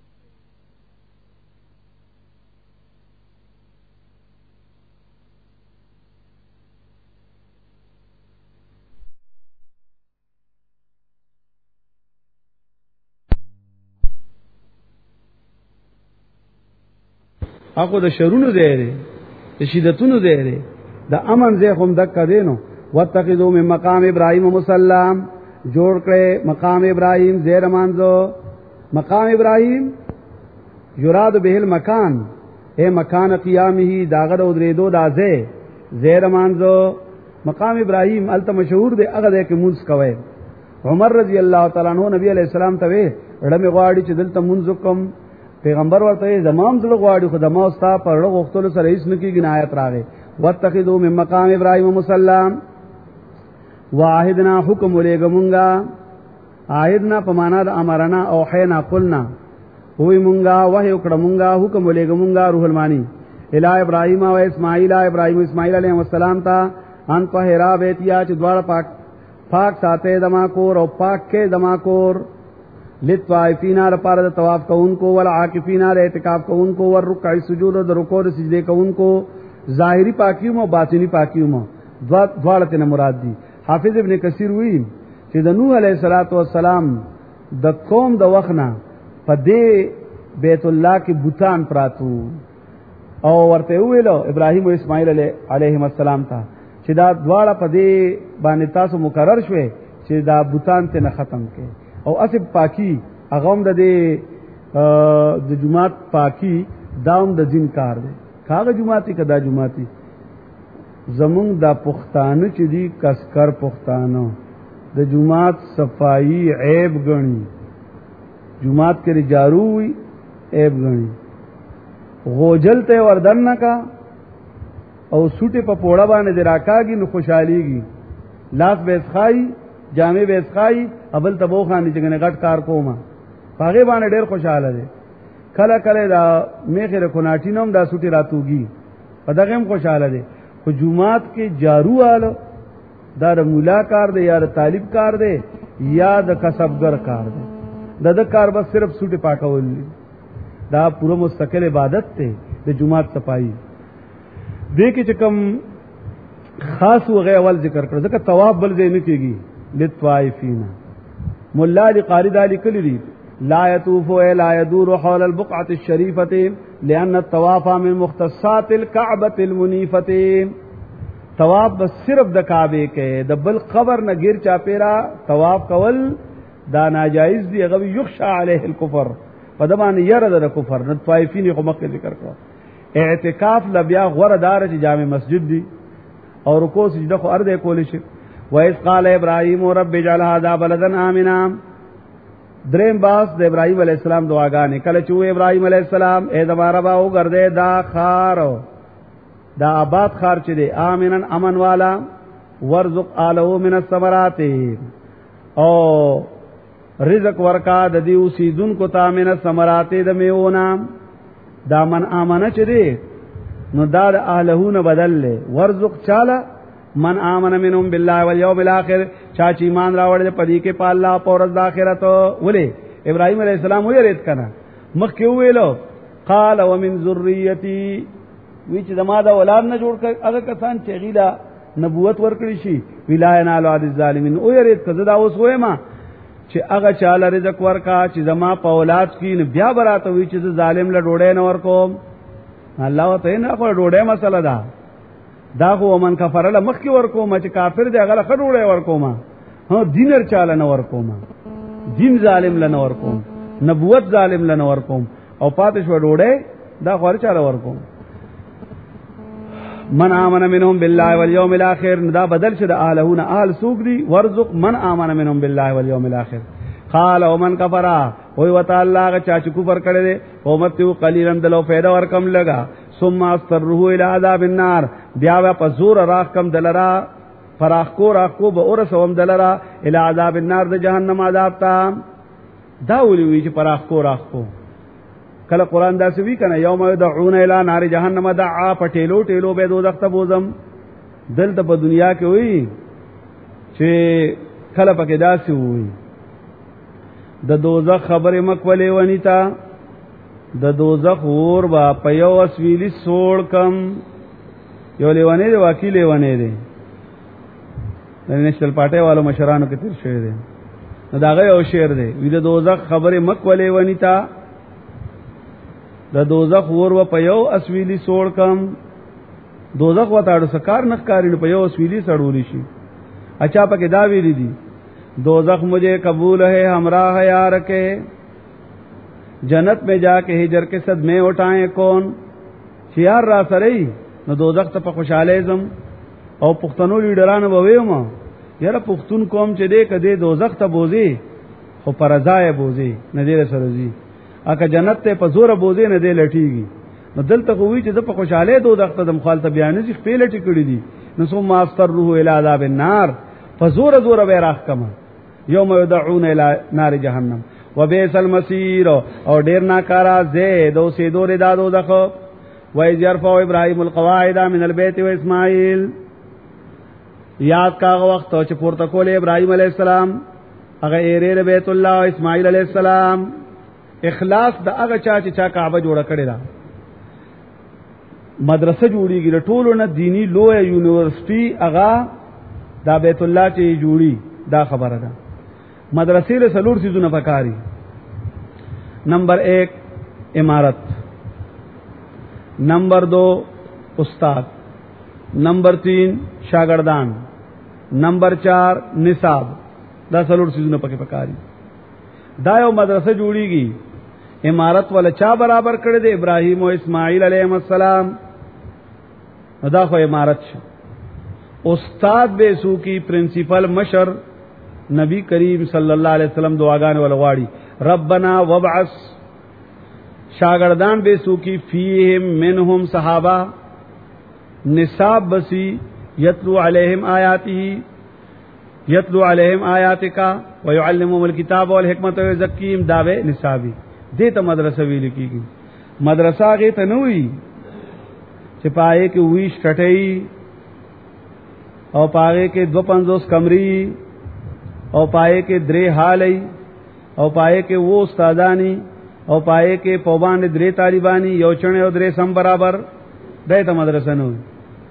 اخو د شرونو زیره د شدتونو زیره د امن زی هم دک دینو واتخذوا من مقام ابراهيم مصلى جوړ کړي مقام ابراهيم زیر مانزو مقام ابراهيم یراد به المکان اے مکان قیامه داغه او درېدو دازه زیر مانزو مقام ابراهيم الته مشهور دی هغه د کومز کوي عمر رضی الله تعالی عنہ نبی علیہ السلام ته وړم غواړي چې دلته منځ کوم پیغمبر ورته زمام زړه غواړي خو دما استا پر غختلو سره هیڅ نکی جنایت راغی واتخذوا من مقام ابراهيم مصلى واحدنا حکم ولګمونګه عهدنا په معنا د امرنا او حینا قلنا وی مونږه وحی وکړمونګه حکم ولګمونګه روح المانی الی ابراهیم او اسماعیل ابراهیم اسماعیل علیهم السلام ته ان طاهرا بیتیا چې دواړه پاک ساته دما کور او پاک کې دما کور لطوائفین لپاره د طواف کوونکو ول عاکفین د اعتکاف کوونکو ور رکوع سجود د رکوع د سجده کوونکو ظاهری پاکیوم او باطینی پاکیوم دواړه ته مراد دي حافظ ابن کثیر وی چې د نوح علیه السلام د قوم د وخنا په دې بیت الله کې بوتان پراتو او ورته ویلو ابراهیم او اسماعیل علیهم السلام ته چې دا دواړه په دې باندې تاسو مقرر شوه چې دا بوتان ته نه ختم کړي او اسب پاکی اغم د جمعات پاکی داوم د دین کار دی کاغه جمعاتی کدا جمعاتی زمونږ د پښتانه چې دی کسکر پښتانه د جمعات صفائی عیب غنی جمعات کې جارو وی عیب غنی غوجل ته وردن نکا او سوټه په پوړه باندې دراکاږي نو خوشحاليږي لاس بیس خای جامع بیس خای ابل تبو خان چې غټ کار کوما هغه باندې ډېر خوشاله دي کله کله دا میخره کوناټی نوم دا سوټي راتوږي په دغه هم خوشاله دي خو جمعات کې جارو آلو دا د مولا کار دی یا د طالب کار دی یا د کسبګر کار دی د کار بس صرف سوټي پاکول دا پوره مستقل عبادت ته د جمعات صفائی دې کې چې کوم خاص وغه اول ذکر کړ ځکه طواف بل ځای نه کېږي لطوائفین مولا دی قاری دالی کلی دی لا يطوف ولا يدور حول البقعة الشريفة لأن الطواف من مختصات الكعبة المنيفة طواف بس صرف د کعبه کې د بل قبر نه غیر چا پیرا طواف کول دا ناجایز دی غوی یخشى عليه الكفر پدمان یره د کفر نه طائفین خو مکه ذکر کړو اعتکاف لبیا غره دار چې جامع مسجد دی او رکوع سجده خو ارده کول شي وَإِذْ قَالَ إِبْرَاهِيمُ رَبِّ اجْعَلْ هَذَا بَلَدًا آمِنًا دریم باس د ابراهیم علیہ السلام دعاګانې کله چې ابراهیم علیہ السلام اے زماره با وګرځې دا خار دا آباد خار چې دی امنن امن والا ورزق آله من الثمرات او رزق ورکا د دې اوسیدونکو ته من الثمرات د میونا دا من امنه چې دی نو دا د اهلهونه بدل له ورزق چاله من آمن منهم بالله واليوم الاخر چا چې ایمان راوړل پدې کې په الله او ورځ د آخرت ولې ابراهيم عليه السلام وې رېت کنا مخکې ویلو قال ومن ذريتي وی چې دما دا اولاد نه جوړ کړ هغه کسان چې غیلا نبوت ورکړي شي ولاینا علی الظالمین او یې رېت کزه دا اوس وې ما چې هغه چاله رزق ورکا چې زما په اولاد کې بیا براته وی چې ظالم له ډوډۍ نه ورکوم الله ته نه خو ډوډۍ مسله ده دا خو من کفر له مخ کې ورکوم چې کافر دی هغه خډوړې ورکوم ها دینر چاله نه ورکوم دین ظالم لنه ورکوم نبوت ظالم لنه ورکوم او پاتې شو ډوډۍ دا خور چاله ورکوم من آمن منهم بالله واليوم الاخر دا بدل شد اهلهون اهل سوق دي ورزق من آمن منهم بالله واليوم الاخر قال ومن كفر وي وتعالى چا چې کفر کړي دي او متو قليلا دلو پیدا ورکم لگا ثم استره الى عذاب النار بیا په زور راخ کم دلرا فراخ کو به اور سوم دلرا الى عذاب النار د جهنم عذاب تا دا ولوي چې فراخ کو کله قران دا سوي کنه یوم يدعون الى نار جهنم دعا پټېلو به دوزخ ته بوزم دلته په دنیا کې وي چې کله پکې داسې وي د دوزخ خبره مکولې ونیتا د دوزخ اور با په یو اسویلی سوړ کم یو لیوانې دی واقعي لیوانې دی د نېشنل پارټي والو مشرانو کې تیر شوی دی نو داغه یو شعر دی وی د دوزخ خبره مکولې ونیتا د دوزخ اور و په یو اسویلی سوړ کم دوزخ وتاړو سکار نخکاری په یو اسویلی سړولی شي اچھا پکې دا ویری دي دوزخ مجھے قبول ہے ہمراہ یار کے جنت میں جا کے ہجر کے صدمے اٹھائیں کون یار را سرئی نو دوزخ ته خوشاله زم او پښتنو لیډرانو وویم یاره پښتون قوم چې دې کده دوزخ ته بوزي خو پرځای بوزي نه دې سره زی اګه جنت ته په زور بوزي نه دی لټیږي نو دلته کوي چې د په خوشاله دوه دغه د مخالفت بیان چې خپل ټی کړی دي نو ثم استره الى عذاب النار فزور زور به راخکما یوم يدعون الى نار جهنم وبئس المصير او ډیر ناکارا زید او سي دور دادو دغه وای جرفو ابراهيم القواعد من البيت واسماعيل یاد کاغه وخت چې پورته کول ابراهيم عليه السلام هغه ایره بیت الله او اسماعیل علیہ السلام اخلاص د هغه چا کعبه جوړه کړی دا مدرسه جوړیږي ټولو نه دینی لوی یونیورسيټي هغه دا بیت الله چې جوړي دا خبره ده مدرسې له سلور سيزونه پکاري نمبر 1 امارت نمبر 2 استاد نمبر 3 شاگردان نمبر 4 نصاب دا سلور سيزونه پکې پکاري دا یو مدرسه جوړیږي امارت ولا چا برابر کړی دی ابراهیم او اسماعیل علیهم السلام دا خو امارت شو استاد به سو کی پرنسپل مشر نبی کریم صلی الله علیه وسلم دعاګانې ولغواړي ربنا وابعث شاگردان به سو کی فیهم منهم صحابه نصاب بسی یتلو علیہم آیاته یتلو علیہم آیاتک ويعلمهم الكتاب والحکمت ويزکیهم داوی نصابی دې ته مدرسه ویل کیږي مدرسه هغه ته نه وي چې پای کې وی شټي او پای کې 250 کمرې او پای کې درې حالې او پای کې وو استادانی او پای کې پوبان درې طالبانی یو چنه او درې سم برابر دې ته مدرسه نه وي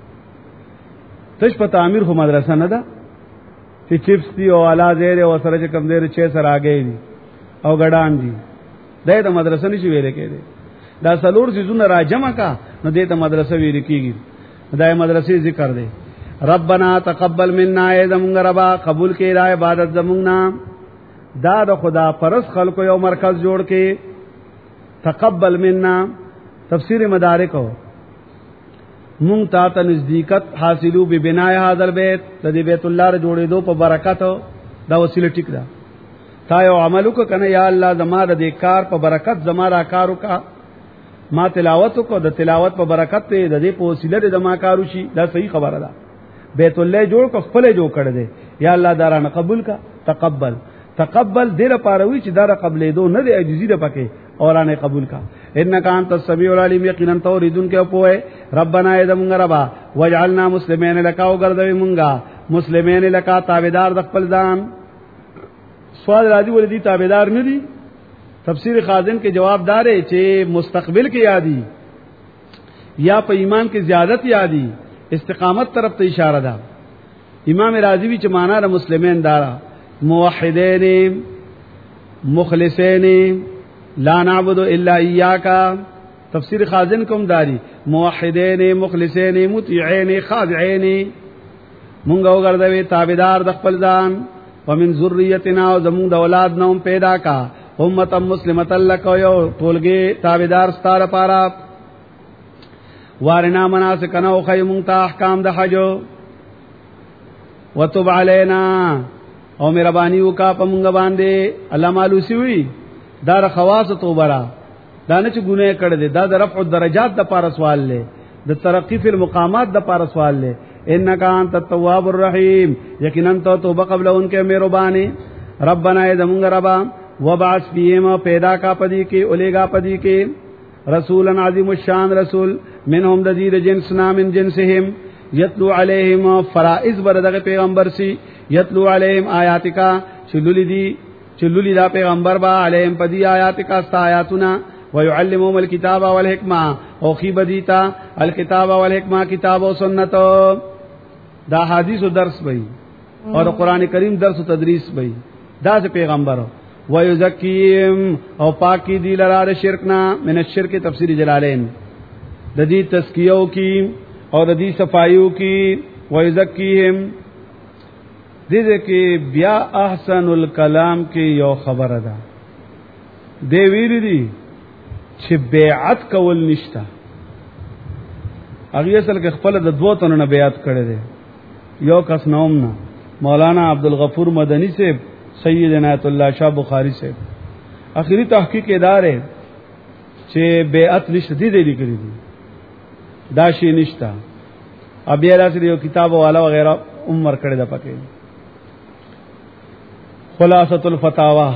تش په تعمیر خو مدرسه نه ده چې چپس دی او اعلی زیر او سره چې کم دیر 6 سره اگې دي او غډان دي دای ته مدرسه نشي ویل کېږي دا سلور سيزونه راجمه کا نو دې ته مدرسه ویل کېږي دای مدرسې ذکر دی ربنا تقبل منا ای زمونږ ربا قبول کړه دا عبادت زمونږ دا د خدا پرس خلکو یو مرکز جوړ کې تقبل منا تفسیر مدارک ہو مونږ ته نزدېکت حاصلو به بناء هذا البيت د دې بیت الله ر جوړې دو په برکت دا وسیله ټیک ده تا یو عملو کو کنه یا الله زما د کار په برکت زما را کارو کا ما تلاوت کو د تلاوت په برکت ته د دې په وسیله د زما کارو شي دا صحیح خبره ده بیت الله جوړ کو خپل جوړ کړ دې یا الله دارانه قبول کا تقبل دې لپاره وی چې دار قبلې دو نه دې عجزي ده پکې اورانه قبول کا انک انت السمیع العلیم یقینا توریدون کې پوهه ربنا ایدم ربا وجعلنا مسلمین لک او ګرځوي مونږه مسلمین لک تابعدار د خپل ځان سوال راځي ولدي تابعدار نه دي تفسیر خازن کې جواب دار ہے چې مستقبل کې یادي یا په ایمان کې زیادت یادي استقامت طرف ته اشاره ده امام رازی وی چې معنا د مسلمین دارا موحدین مخلصین لا نعبد الا اياك تفسیر خازن کوم داری موحدین مخلصین مطیعین خاضعین مونږ وګرځوي تابعدار د خپل ځان ومن ذریتنا او زموږ د اولاد نوم پیدا کا امه مسلمه لک یو ټولګي تابعدار ستاره پارا وارنا مناسکنا او خیمون ته احکام د حج وتب علینا او مهربانی وکا پمږ باندې الله مالوسی وی دا خواص توبرا دا نه چې ګناه کړی دی دا د رفع الدرجات د پاره سوال لې د ترقی فی المقامات د پاره سوال لې انک انت التواب الرحیم یقینا تو توبه قبل ان کے مہربانی ربنا ادمغ ربا وبعث فیهم پیدا کا پدی کې الیگا پدی کې رسولا عظیم الشان رسول منهم ذی جنسنا من جنسهم یتلو علیہم فرائض بردغه پیغمبر سی یتلو علیہم آیاتک چلولی دا پیغمبر با علیہم پدی آیاتک است آیاتنا ويعلمهم الكتاب والحکمه او خی بدیتا الکتاب والحکمه کتاب و سنت دا حدیث و درس بئی اور قرآن کریم درس و تدریس بئی دا سے پیغمبر ویزکیم او پاکی دی لرا شرکنا من الشرک تفسیر جلالین دا دی تزکیو کی اور دی صفائیو کی ویزکیم دیده کی بیا احسن الکلام کی یو خبر دا دی ویلی دی چې بیعت کول نشتا هغه اصل کې خپل د دوه تنو نه بیعت کړی دی یو کس نوم نه مولانا عبدالغفور مدنی سے سید عنایت اللہ شاہ بخاری سے اخری تحقیق ادارے چې بیعت نشته دي لیکلي دي دا شی نشته ابي راځي یو کتاب والا وغیرہ عمر کړی دا پکې خلاصۃ الفتاوا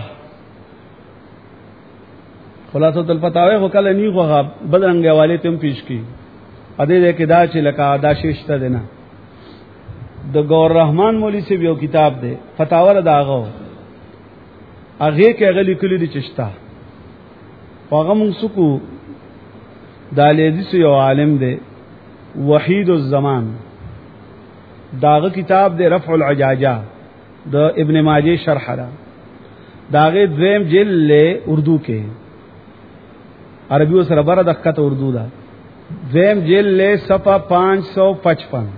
خلاصۃ الفتاوا خو کله نی خو بدرنګ حواله تم پیش کی ا دې کې دا چې لکه دا شیشته ده نه د ګور رحمان مولوی سی یو کتاب دی فتاوا داغو هغه کې هغه لیکلي دي چشتا هغه موږ سکو دالیدی یو عالم دی وحید الزمان داغه کتاب دی رفع العجاجہ د ابن ماجه شرح دا داغه دویم جلد اردو کې عربی سره بره دقت اردو دا دویم جلد صفحه 555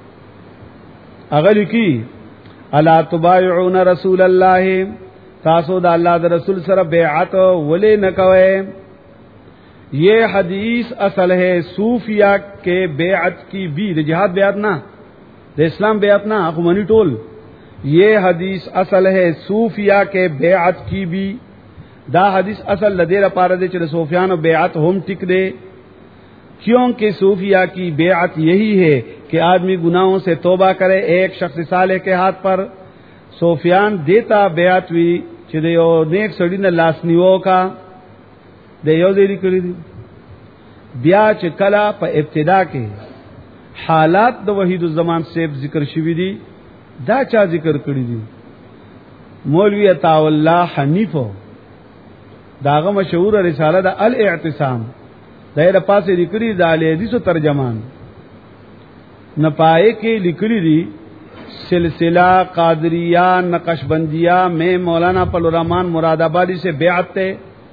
اغلی کی الا تبایعون رسول الله تاسو د الله د رسول سره بیعت ولې نه کوئ یہ حدیث اصل ہے صوفیہ کے بیعت کی بھی د جہاد بیعت نہ د اسلام بیعت نہ اخمنی ټول یہ حدیث اصل ہے صوفیہ کے بیعت کی بھی دا حدیث اصل لدے لپاره دے چې صوفیان و بیعت هم ٹک دے کیونکہ صوفیہ کی بیعت یہی ہے کہ آدمی گناہوں سے توبہ کرے ایک شخص صالح کے ہاتھ پر صوفیان دیتا بیعت وی چې یو نیک سړی نه لاس نیو کا د یو ځای کړی دي بیا چې کلا په ابتدا کې حالات د وحید الزمان سے ذکر شوی دي دا چا ذکر کړی دي مولوی عطا الله حنیف داغه مشهور رساله د الاعتصام دایره پاسه لیکلي د حدیثو ترجمان نه پائے کې لیکلي دي سلسلہ قادریہ نقشبندیہ میں مولانا پل الرحمان مراد آبادی سے بیعت تے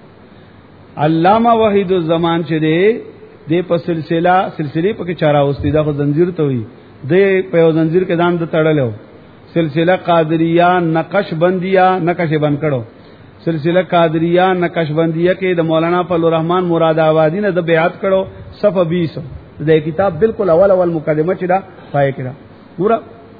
علامہ وحید الزمان چې دې په سلسله په کې چارا اوستي دا خو زنجیر ته وي دې په زنجیر کې ځان د تړلو سلسله قادریہ نقشبندیہ نقش بند کړو سلسله قادریہ نقشبندیہ کې د مولانا پل الرحمان مراد آبادی نه د بیعت کړو صفحه 20 د کتاب بالکل اول مقدمه چې دا پای کړه پورا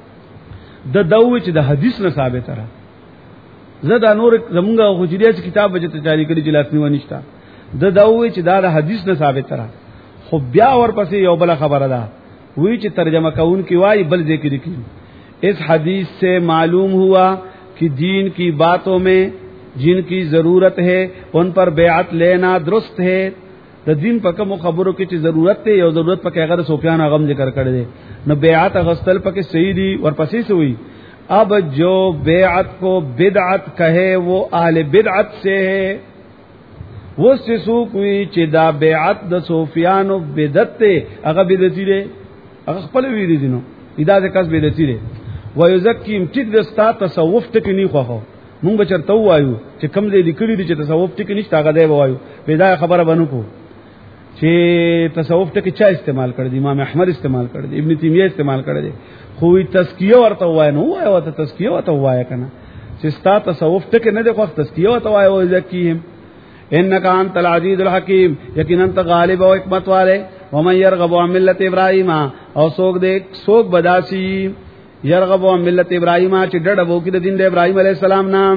د دوی چې د حدیث نه ثابت را زدا نور زمونږه حجریه کتاب بجته جاری کړي چې لاس نیو نشتا د دوی چې دا د حدیث نه ثابت را خو بیا ورپسې یو بل خبره ده وی چې ترجمه کون کی وای بل ذکر کی اس حدیث سے معلوم ہوا کہ دین کی باتوں میں جن کی ضرورت ہے ان پر بیعت لینا درست ہے د دین په کوم خبرو کې چې ضرورت ته یو ضرورت پکې هغه سفیان غم ذکر کړی دی نو بیعت غسل پکې صحیح دی ورپسې سوئی اب جو بیعت کو بدعت کہے وہ اہل بدعت سے ہے وہ سسو کوئی چې دا بیعت د سفیان او بدعت ته هغه بدعتي دی هغه خپل ویری دي نو ادا د کس بدعتي دی ويزکیم ټیک د ستا تصوف ټکی نه خوخو مونږ به چرته وایو چې کم دې لیکلي دي چې تصوف ټکی نشته هغه دی وایو پیدا خبره بنو کو چې تصوف ټکی چا استعمال کړی دی امام احمد استعمال کړی دی ابن تیمیه استعمال کړی دی خو تزکیه ورته وای نو وای ورته تزکیه ورته وای کنه چې ستا تصوف ټکی نه دی خو تزکیه ورته وای او زکیم انک انت العزیز الحکیم یقینا انت غالب او حکمت والے ومن يرغب عن ملت ابراهیم او سوق بداسی يرغب عن ملت ابراهیم چې ډډه وو کې د دین د ابراهیم علی السلام نام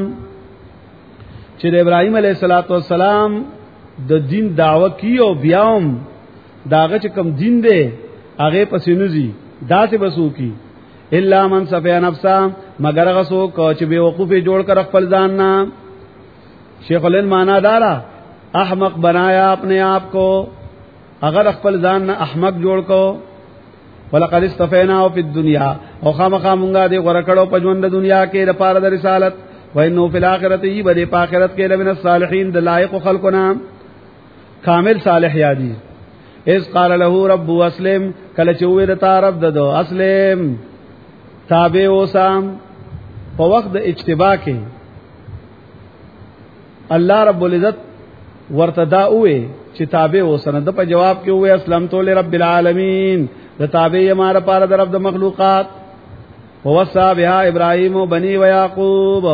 چې د ابراهیم علیه السلام د دین دعوه کیو بیاوم داغه چې کم دین دی هغه پسې نوزي داسې بسو کی الا من صفیا نفسا مگر هغه سو کو چې به وقوف جوړ کر خپل ځان نا شیخ الہند معنا دارا احمق بنایا اپنے آپ کو اگر خپل ځان نه احمق جوړ کو ولقد استفینا فی الدنیا او خامخا مونږه دې غره کړو په ژوند د دنیا کې د پاره د رسالت وانه فی الاخرته ای بده په آخرت کې لمن الصالحین د لایق خلقنا کامل صالح یادی اس قال له رب اسلم کله چې وې د رب ددو اسلم تابع اوسام په وخت د اجتبا کې الله رب العزت ورتدا وې چې تابع اوسنه د په جواب کې وې اسلم تو لرب العالمین د تابع یماره پاره د رب د مخلوقات ووصى بها ابراهيم وبني ويعقوب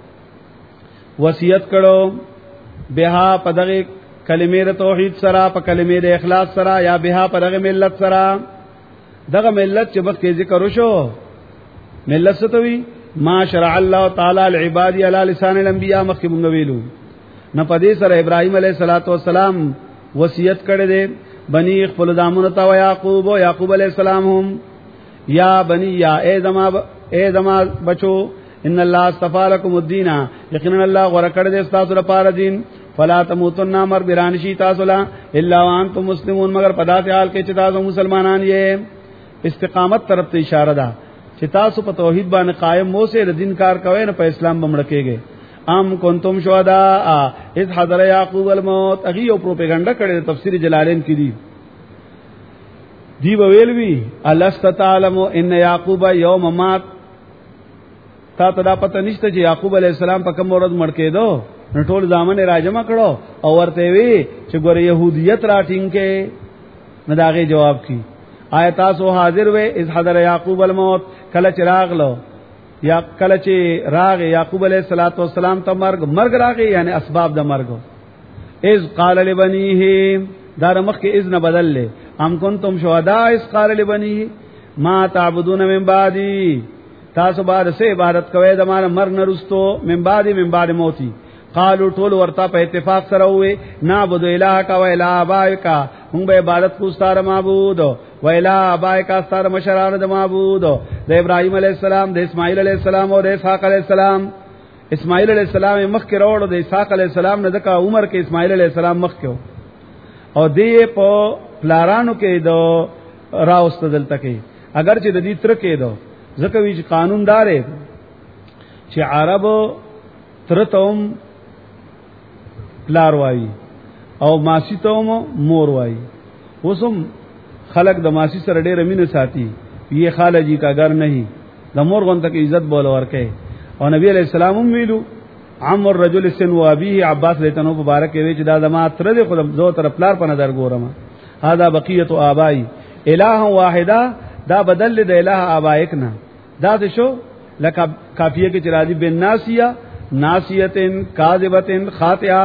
وصیت کړو بها پدغه کلمې توحید سره په کلمې د اخلاص سره یا بها پدغه ملت سره دغه ملت چې بس کې ذکر وشو ملت ستوي ما شرع الله تعالی العباد علی لسان الانبیاء مخکې مونږ ویلو نه پدې سره ابراهيم علیه السلام وصیت کړی دی بنی خپل زامن ته او یعقوب او یعقوب علیہ السلام هم یا بنی یا اے زما بچو ان الله اصطفى لكم الدين یقینا الله غره کړی دی تاسو لپاره دین فلا تموتن مر برانشی تاسو لا الا وانتم مسلمون مگر پدا ته حال کې چې تاسو مسلمانان یې استقامت طرف ته اشاره ده چې تاسو په توحید باندې قائم مو سه د دین کار کوئ نه په اسلام باندې کېږي ام کنتم شهداء اذ حضر یعقوب الموت اغي او پروپاګاندا کړي تفسیر جلالین کې دی ویلوی الست تعلم ان یعقوب یوم مات تا ته پته نشته چې یعقوب علی السلام په کوم ورځ مړ کېدو نو ټول ځامن راجمع کړو او ورته وی چې ګور يهودیت را ټینګه نه داغه جواب کی آیت تاسو حاضر وې اذ حضر یعقوب الموت کله چراغ لو یا کله چې راغ یعقوب علیہ الصلوۃ والسلام ته مرګ راغی یعنی اسباب د مرګ اذ قال لبنیه دار مخ کې اذن بدل له ام کنتم شهداء اذ قال لبنیه ما تعبدون من بعدی تاسو بعد سے عبادت کوي د مان مرګ نه رستو من بعد موتی قالو ټول ورته په اتفاق سره وې نعبد الہ کا و الہ ابائک موږ به عبادت کو ستاره معبود و الہ ابائک ستاره مشران د معبود د ابراهیم علیہ السلام د اسماعیل علیہ السلام او د اسحاق علیہ السلام اسماعیل علیہ السلام مخ کې راوړو د اسحاق علیہ السلام نه د عمر کې اسماعیل علیہ السلام مخ کې او دې په پلارانو کې دو راوست دلته کې اگر چې د دې تر کې دو ځکه وی قانون دار چې عربو ترتم پلار وای او ماسی ته مور وای وسم خلق د ماسی سره ډېر مینه ساتي یہ خاله جی کا گھر نہیں د مور غون تک عزت بول ورکه او نبی علیہ السلام ویلو عمر رجل سن و ابيه عباس لیتنو مبارک وی چې دا زما تر دې خود زو تر پلار په نظر ګورم هاذا بقیت ابای الہ واحده دا بدل د الہ ابائک نه دا د شو لکه کافیه کې چرادی بن ناسیه ناسیتن کاذبتن خاطئه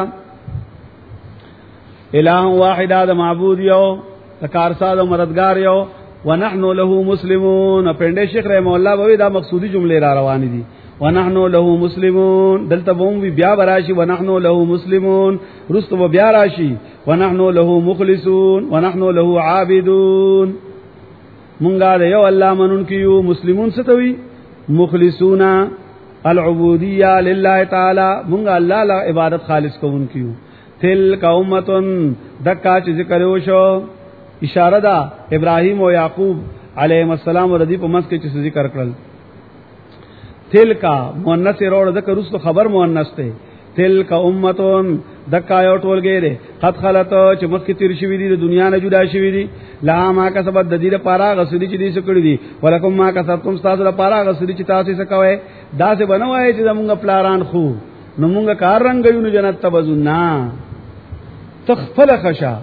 الہ واحده د معبود یو کارساز او مددگار یو ونحن له مسلمون پنده شیخ رحم الله به دا مقصودی جمله را روان دي ونحن له مسلمون دلته بوم بیا براشي ونحن له مسلمون رستو بیا راشي ونحن له مخلصون ونحن له عابدون مونږه یو الله منون کیو مسلمون ستوي مخلصون العبودیه لله تعالی مونږه الله لا عبادت خالص کوون کیو تلک امتن دکا چې ذکر وشو اشاره ده ابراهیم او یعقوب علیهم السلام ردی په مس کې چې ذکر کړل تلکا مؤنث روړ د کرستو خبر مؤنث ته تلکا امتون دکا یو ټولګه ده قد خلت چې مخ کې تیر شوی دي د دنیا نه جدا شوی دي لا ما کا سبب د دې لپاره غسدي چې دې سکړي دي ولکم ما کا سبب تم تاسو لپاره غسدي چې تاسو سکوي دا څه بنوي چې موږ پلاران خو نو موږ کار رنگ یو جنت تبذنا تخفل خشا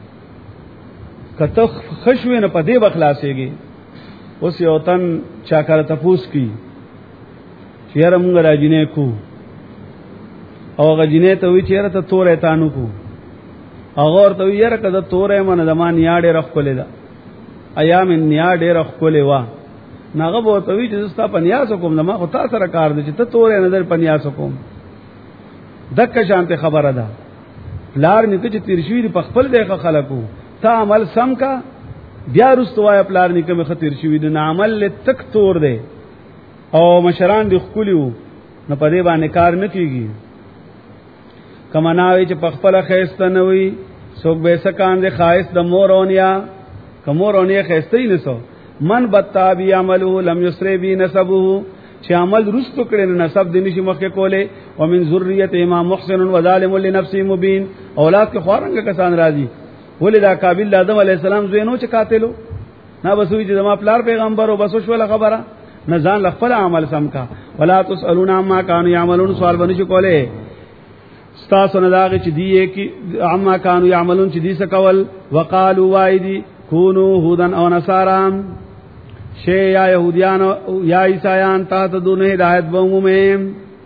کته خشوی نه پدې بخلاصيږي اوس یو تن چا کار تپوس کی چیرې موږ راځینې کو او غجینې ته وی چیرې ته تورې تانو کو هغه ورته یې کده تورې من زمان یاډې رخ کولې دا ایام یاډې رخ کولې وا ناغه بو ته وی چې ستا پنیاس کوم ما خو تاسو سره کار دي چې ته تورې نظر پنیاس کوم دک شانته خبره ده لار نکه چې تیرشوی په خپل دغه خلکو تا عمل سم کا بیا رستوای پلار نکه مخ تیر شوی د عمل تک تور دی او مشران دی خپلیو نه پدې باندې کار نکېږي کما ناوي چې پخپل خيسته نه وي څوک به سکان دي خاص د مورونیا کومورونیا خيسته نه سو من بتابي عملو لم يسري بي نسبه چې عمل رستو کړي نه نسب دي نشي مخه کوله او من ذریته امام محسن و ظالم لنفسه مبين اولاد کې خورنګ کسان راځي ولدا قابل آدم علی السلام زینو چې قاتلو نه بسوي چې زما پلار پیغمبر او بسوش ولا خبره نه ځان خپل عمل سم کا ولا تسالون عما كانوا يعملون سوال باندې کوله استاسو نه داغه چې دی کی عما كانوا يعملون چې دی سکول وقالوا وايدي كونوا هودن او نصاران شی یا يهوديان یا عیسایان ته دونه هدایت بومه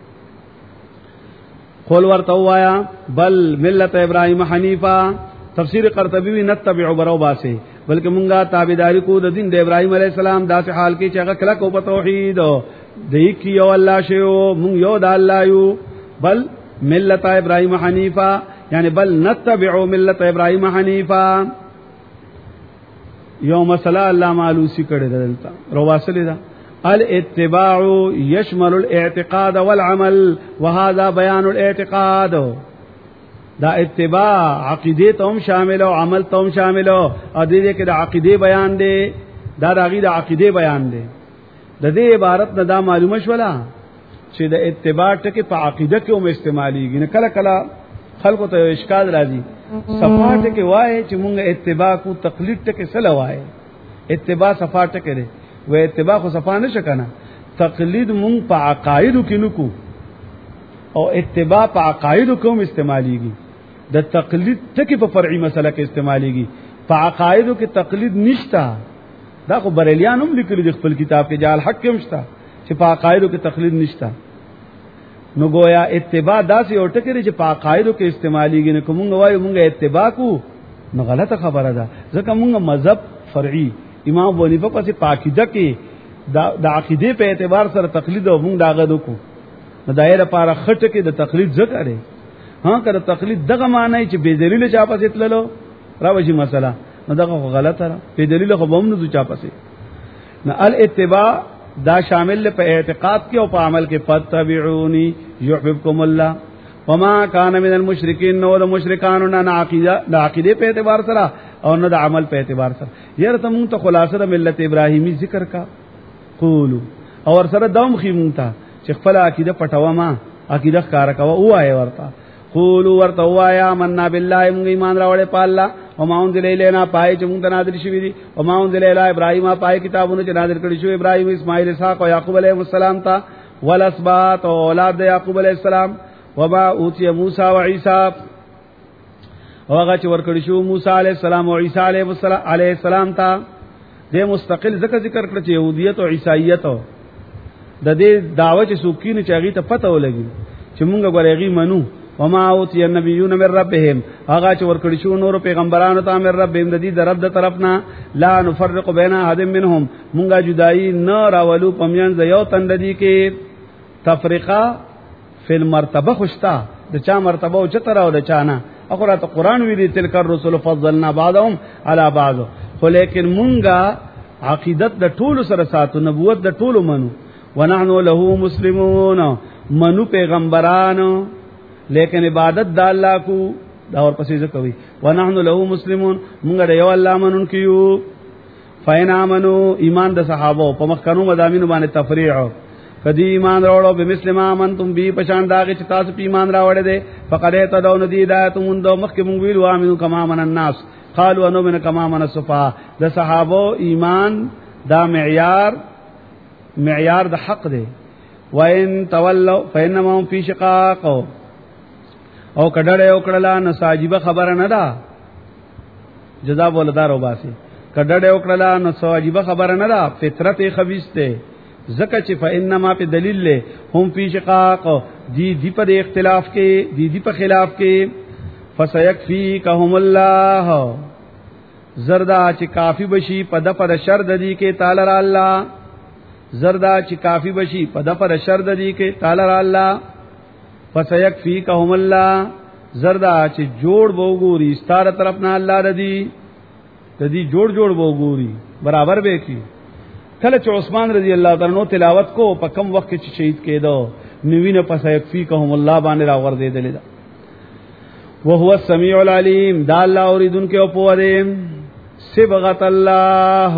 قول ورته وایا بل ملت ابراهيم حنیفا تفسیر قرطبی نتبع برو باسه بلکې مونږه تابعداري کو د دین د ابراهيم عليه السلام داسې حال کې چې هغه کله کو په توحید دی کیو الله شیو مونږ یو د الله یو بل ملت ابراهيم حنیفا یعنی بل نتبع ملت ابراهیم حنیفا یو مسئلہ علامہ علوسی کړه دلته رواسل دا الاتباع يشمل الاعتقاد والعمل وهذا بيان الاعتقاد دا اتباع عقیده تم شامل او عمل تم شامل او دې کې د عقیده بیان دی دا د عقیده بیان دی د دې عبارت نه دا معلومه شولا چې د اتباع ټکي په عقیده کې هم استعماليږي نه کله کله خلکو ته اشکال راځي صفات کې وایي چې مونږ اتباع کو تقلید ټکي سره وایي اتباع صفات ټکي دی و اتباع خو صفات نشه کنه تقلید مونږ په عقایدو کې نکو او اتباع په عقایدو کې هم استعماليږي د تقلید ټکي په فرعي مسله کې استعماليږي په عقایدو کې تقلید نشتا دا خو بریلیان هم لیکلي د خپل کتاب کې جال حق کې مشتا چې په عقایدو کې تقلید نشتا نو گویا اتباع داسې او ټکی چې په عقایدو کې استعماليږي نه کومه وایو مونږه اتباع کو نو غلطه خبره ده ځکه مونږه مذهب فرعي امام ابو حنیفه پسې پاکیده کې د عقیده په اعتبار سره تقلید او مونږ داغه دکو نو دایره لپاره خټه کې د تقلید ذکر دی ها کړه تقلید دغه معنی چې بے دلیل چا پسې تللو راوځي مسله نو دغه غلطه را بے دلیل خو بم نه چا پسې نو الاتباع دا شامل په اعتقاد کې او په عمل کې فتبعونی یحببکم الله وما کان من المشرکین نو د مشرکانو نه عقیده په اعتبار سره او نه د عمل په اعتبار سره یره ته مونږ ته خلاصه د ملت ابراهیمی ذکر کا قولو او سره دوم خیمون ته چې خپل عقیده پټوا ما عقیده ښکارا کوا وای ورته قولو ورته وایا مننا بالله مونږ ایمان راوړې په الله او ما انزل الینا پای چې مونږ نازل شوی دي او ما انزل الی ابراهیم پای کتابونه چې نازل کړي شو ابراهیم اسماعیل اسحاق او یعقوب علیه السلام ته ولاسبات او اولاد د یعقوب علیه السلام وما اوتی موسی و عیسی او هغه چې ورکړي شو موسی علیه السلام او عیسی علیه السلام ته د مستقل ذکر کړ چې یهودیت او عیسایت د دې دعوه چې سوکینه چې هغه ته پته ولګي چې مونږ غوړېږي منو وما اوتی النبیون من ربهم هغه چې ورکړي شو نور پیغمبرانو ته من ربهم د دې د رب د طرفنا لا نفرق بین احد منهم مونږه جدائی نه راولو پمیان یو تند دي کې تفریقه فی المرتبه خوشتا د چا مرتبه او چتر او د چا نه اخره ته قران وی دي تلک الرسل فضلنا بعضهم على بعض خو لیکن مونږه عقیدت د ټولو سره ساتو نبوت د ټولو منو ونحنو له مسلمون منو پیغمبرانو لیکن عبادت د الله کو دا اور پسې ځکه وی ونحنو له مسلمون مونږ د یو الله منون کیو فین امنو ایمان د صحابه په مخکنو مدامینو باندې تفریع کدی ایمان راوړو به مسلمان امنتم بی پشان داګه چې تاسو په ایمان راوړل دي فقد تدون دی هدایت مونږ مخکې مونږ ویلو امنو کما من الناس قالوا انو من کما من الصفا د صحابه ایمان دا معیار د حق دی وان تولوا فانما هم فی شقاق او کډړې او کړلا نو ساجيبه خبره نه ده جزاء ولدار وباسي کډړې او کړلا نو ساجيبه خبره نه ده فطرت خبيث ته زکه چې فانما په دلیل له هم فی شقاق دی په اختلاف کې دی په خلاف کې فسيكفيكهم الله زردا چې کافی بشي په دفر شر د دې کې تعالی را الله زردا چې کافی بشي په دفر شر د دې کې تعالی را الله فسيكفيكهم الله زردا چې جوړ وګوري ستاره طرف نه الله ردی تدی جوړ وګوري برابر به کی کله چې عثمان رضی الله تعالی عنہ تلاوت کو په کم وخت کې شهید کېدو نوینه فسيكفيكهم الله باندې را ور دې دلیدا وهو السميع العليم دا الله اوریدن کې او په دې صبغت الله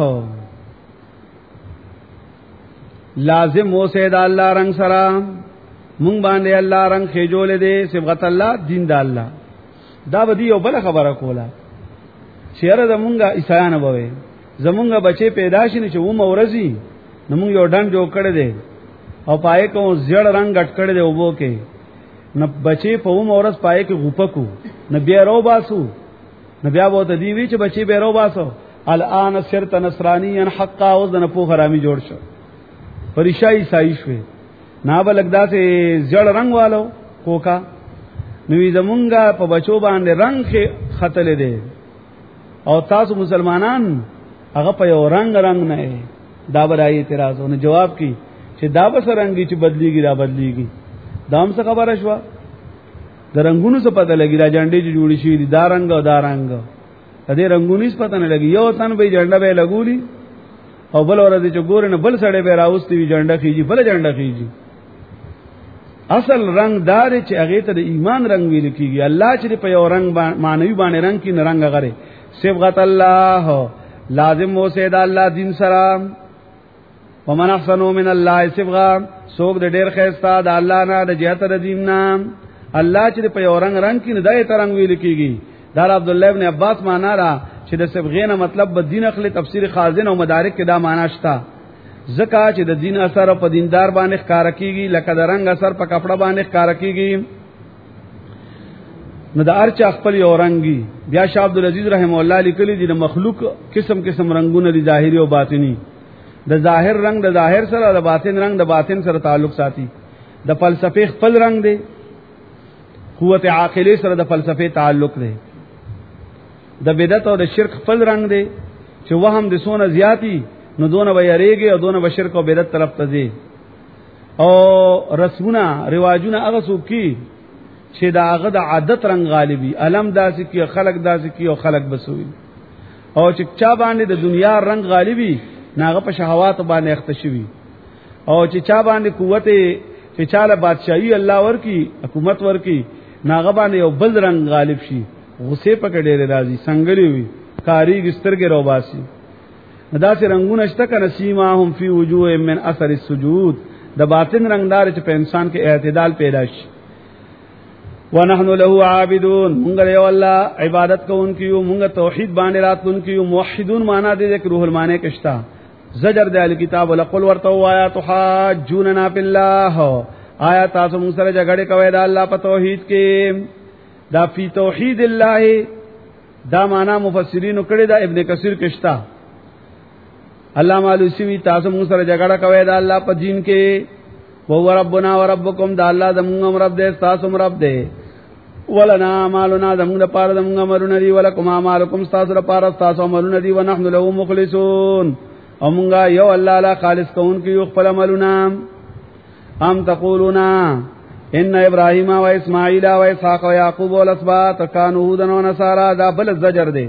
لازم وسه دا الله رنگ سره مونږ باندې الله رنگ خېجول دي صبغت الله دین دا الله دا بدی یو بل خبره کوله چیرې د مونږه عیسایانه بوي زمونږه بچي پیدا شي چې و مورزي نو مونږ یو ډنګ جوړ کړی دی او پای کو زیړ رنگ غټ کړی دی وبو کې نو بچي په و مورز پای کې غوپکو نو بیا رو باسو نو بیا وته دی وی چې بچي به رو باسو الان سرت نصرانیان حقا او د نه په حرامي جوړ شو پریشای عیسائی شوه نا بلګدا سے زړ رنگ والو کوکا نوې زمونږه په بچو باندې رنگ خطل دي او تاسو مسلمانان هغه په یو رنگ نه دا برای اعتراضونه جواب کی چې دا بس رنگي چې بدليږي دا بدليږي دا هم څه خبره شو د رنگونو څه پته لګی را جنډې جوړی شي دا رنگ او دا رنگ دې رنگونو څه پته نه لګي یو تن به جنډه به لګولي او بل ورځ چې ګور نه بل سړی به راوستي وي جنډه کیږي بل جنډه کیږي اصل رنگ دار چې هغه ته د ایمان رنگ ویل کیږي الله چې په یو رنگ مانوي باندې رنگ کې نه رنگ غره صبغت الله لازم مو سید الله دین سلام ومن احسن من الله صبغا سوق د ډیر خیستا د الله نه د جهت د دین نام الله چې په یو رنگ کې نه دای ترنګ ویل کیږي دا عبد الله ابن عباس معنا را چې د صبغینه مطلب د دین اخلي تفسیر خازن او مدارک کې دا معنا شته زکه چې د دین اثر په دیندار باندې ښکار کیږي لکه د رنگ اثر په کپڑا باندې ښکار کیږي نو د ارچ خپل یو رنگي بیا شاه عبد العزيز رحم الله لیکلي دي د مخلوق قسم قسم رنگونه دي ظاهري او باطني د ظاهر رنگ د ظاهر سره د باطن رنگ د باطن سره تعلق ساتي د فلسفه خپل رنگ دی قوت عاقله سره د فلسفه تعلق دی د بدعت او د شرک خپل رنگ دی چې وهم د سونه زیاتی نو دونه به یریږي او دونه به شرک او بدعت طرف ته ځي او رسمونه رواجونه هغه څوک کی چې دا هغه د عادت رنگ غالبي علم داسې کی خلق داسې کی او خلق بسوي او چې چا باندې د دنیا رنگ غالبي ناغه په شهوات باندې اختشوي او چې چا باندې قوت چې چاله بادشاہي الله ورکی حکومت ورکی ناغه باندې یو بل رنگ غالب شي غصه پکې ډېر راځي څنګه وي کاری ګسترګې روباسي دا چې رنگونه شته کنه سیماهم فی وجوه من اثر السجود د باطن رنگدار چې په انسان کې اعتدال پیدا شي ونحن له عابدون مونږ له الله عبادت کوونکیو مونږ توحید باندې راتونکیو موحدون معنا دې د روح المانه کشتا زجر د الکتاب ولقل ورته وایا تحاجوننا بالله آیا تاسو موږ سره جګړه کوي دا الله په توحید کې دا فی توحید الله دا معنا مفسرین کړي دا ابن کثیر کشتا علامہ علوسی تاسو موږ سره جګړه کوي دا الله په دین کې وهو ربنا وربکم دا الله زموږ رب دې تاسو رب دې ولنا مالنا زموږ لپاره زموږ امرونه دي ولکم اعمالکم تاسو لپاره تاسو امرونه دي ونحن له مخلصون او موږ یو الله لا خالص کون کې یو خپل عملونه ام تقولون ان ابراهيم و اسماعيل و اسحاق و يعقوب والاسباط كانوا هودا ونصارى دا بل زجر دي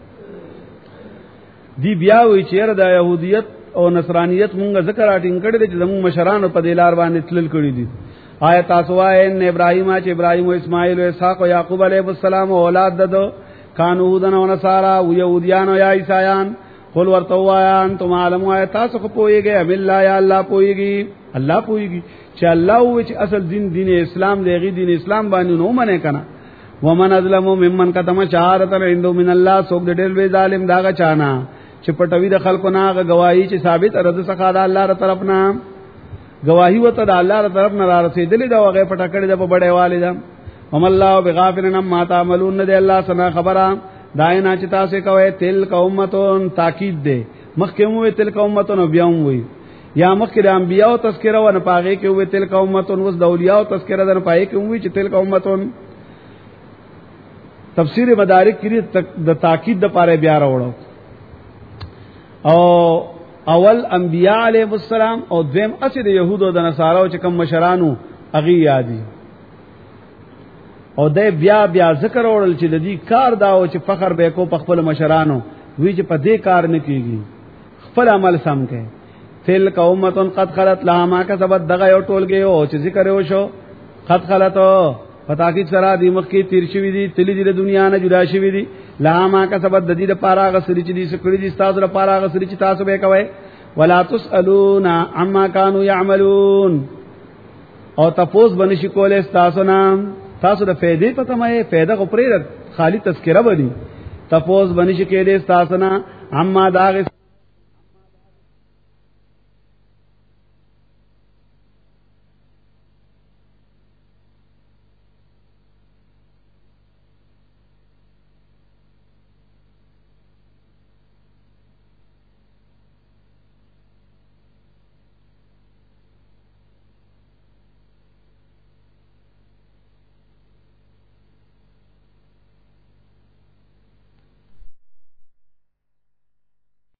دی بیا وی چیر د يهوديت او نصرانيت مونږ ذکر اټینګ کړی چې زموږ مشران په دلار باندې تلل کړی دي آیت تاسو وای ان ابراهيم چې ابراهيم او اسماعيل او اسحاق او يعقوب عليه السلام اولاد ددو كانوا هودا ونصارى و يهوديان او عيسایان قل ورته وایا انتم عالم وایا تاسو خو پويږئ بالله یا الله پويږي الله پويږي چې الله و چې اصل دین اسلام دی دین اسلام باندې نو منه کنه ومن ظلم ممن کتم شهادت عنده من الله سوق د ډېر وی ظالم داغه چانا چې پټوي د خلکو ناغه گواہی چې ثابت ارزه څخه د الله تر طرف نه گواہی وته د الله تر طرف نه را رسیدلې دا وغه پټه کړې د په بڑے والدا هم الله بغافلن ما تعملون د الله سنا خبره داینا چې تاسو کوي تل قومتون تاکید ده مخکې مو تل قومتون بیا وي یا مخکې د انبیانو تذکرہ و نه پاږي کې وي تل قومتون وس د اولیاء تذکرہ در پای کې وي چې تل قومتون تفسیر مدارک کې د تاکید د پاره بیا راوړو او اول انبیاء علیهم السلام او دویم اسید يهودو د نصارو چې کوم مشرانو اغي یادي او د بیا ذکر اورل چې د دې کار داو چې فخر به کو په خپل مشرانو وی چې په دې کار نه کیږي خپل عمل سم کړي تل قومتون قد خلت لها ما کسبت دغه یو ټولګي او چې ذکر یو شو قد خلت پتا کی سره د مخ کې تیر شوی دي تللی د دنیا نه جدا شوی دي لها ما کسبت د دې لپاره غسري چې دې سکړي دي تاسو لپاره غسري چې تاسو به کوي ولا تسالون عما كانوا يعملون او تاسو بنشي کوله تاسو نام تاسو د فائدې پته مې فائدہ خو پرې خالی تذکرہ ودی تاسو بنشي کېدې تاسو نه اما دا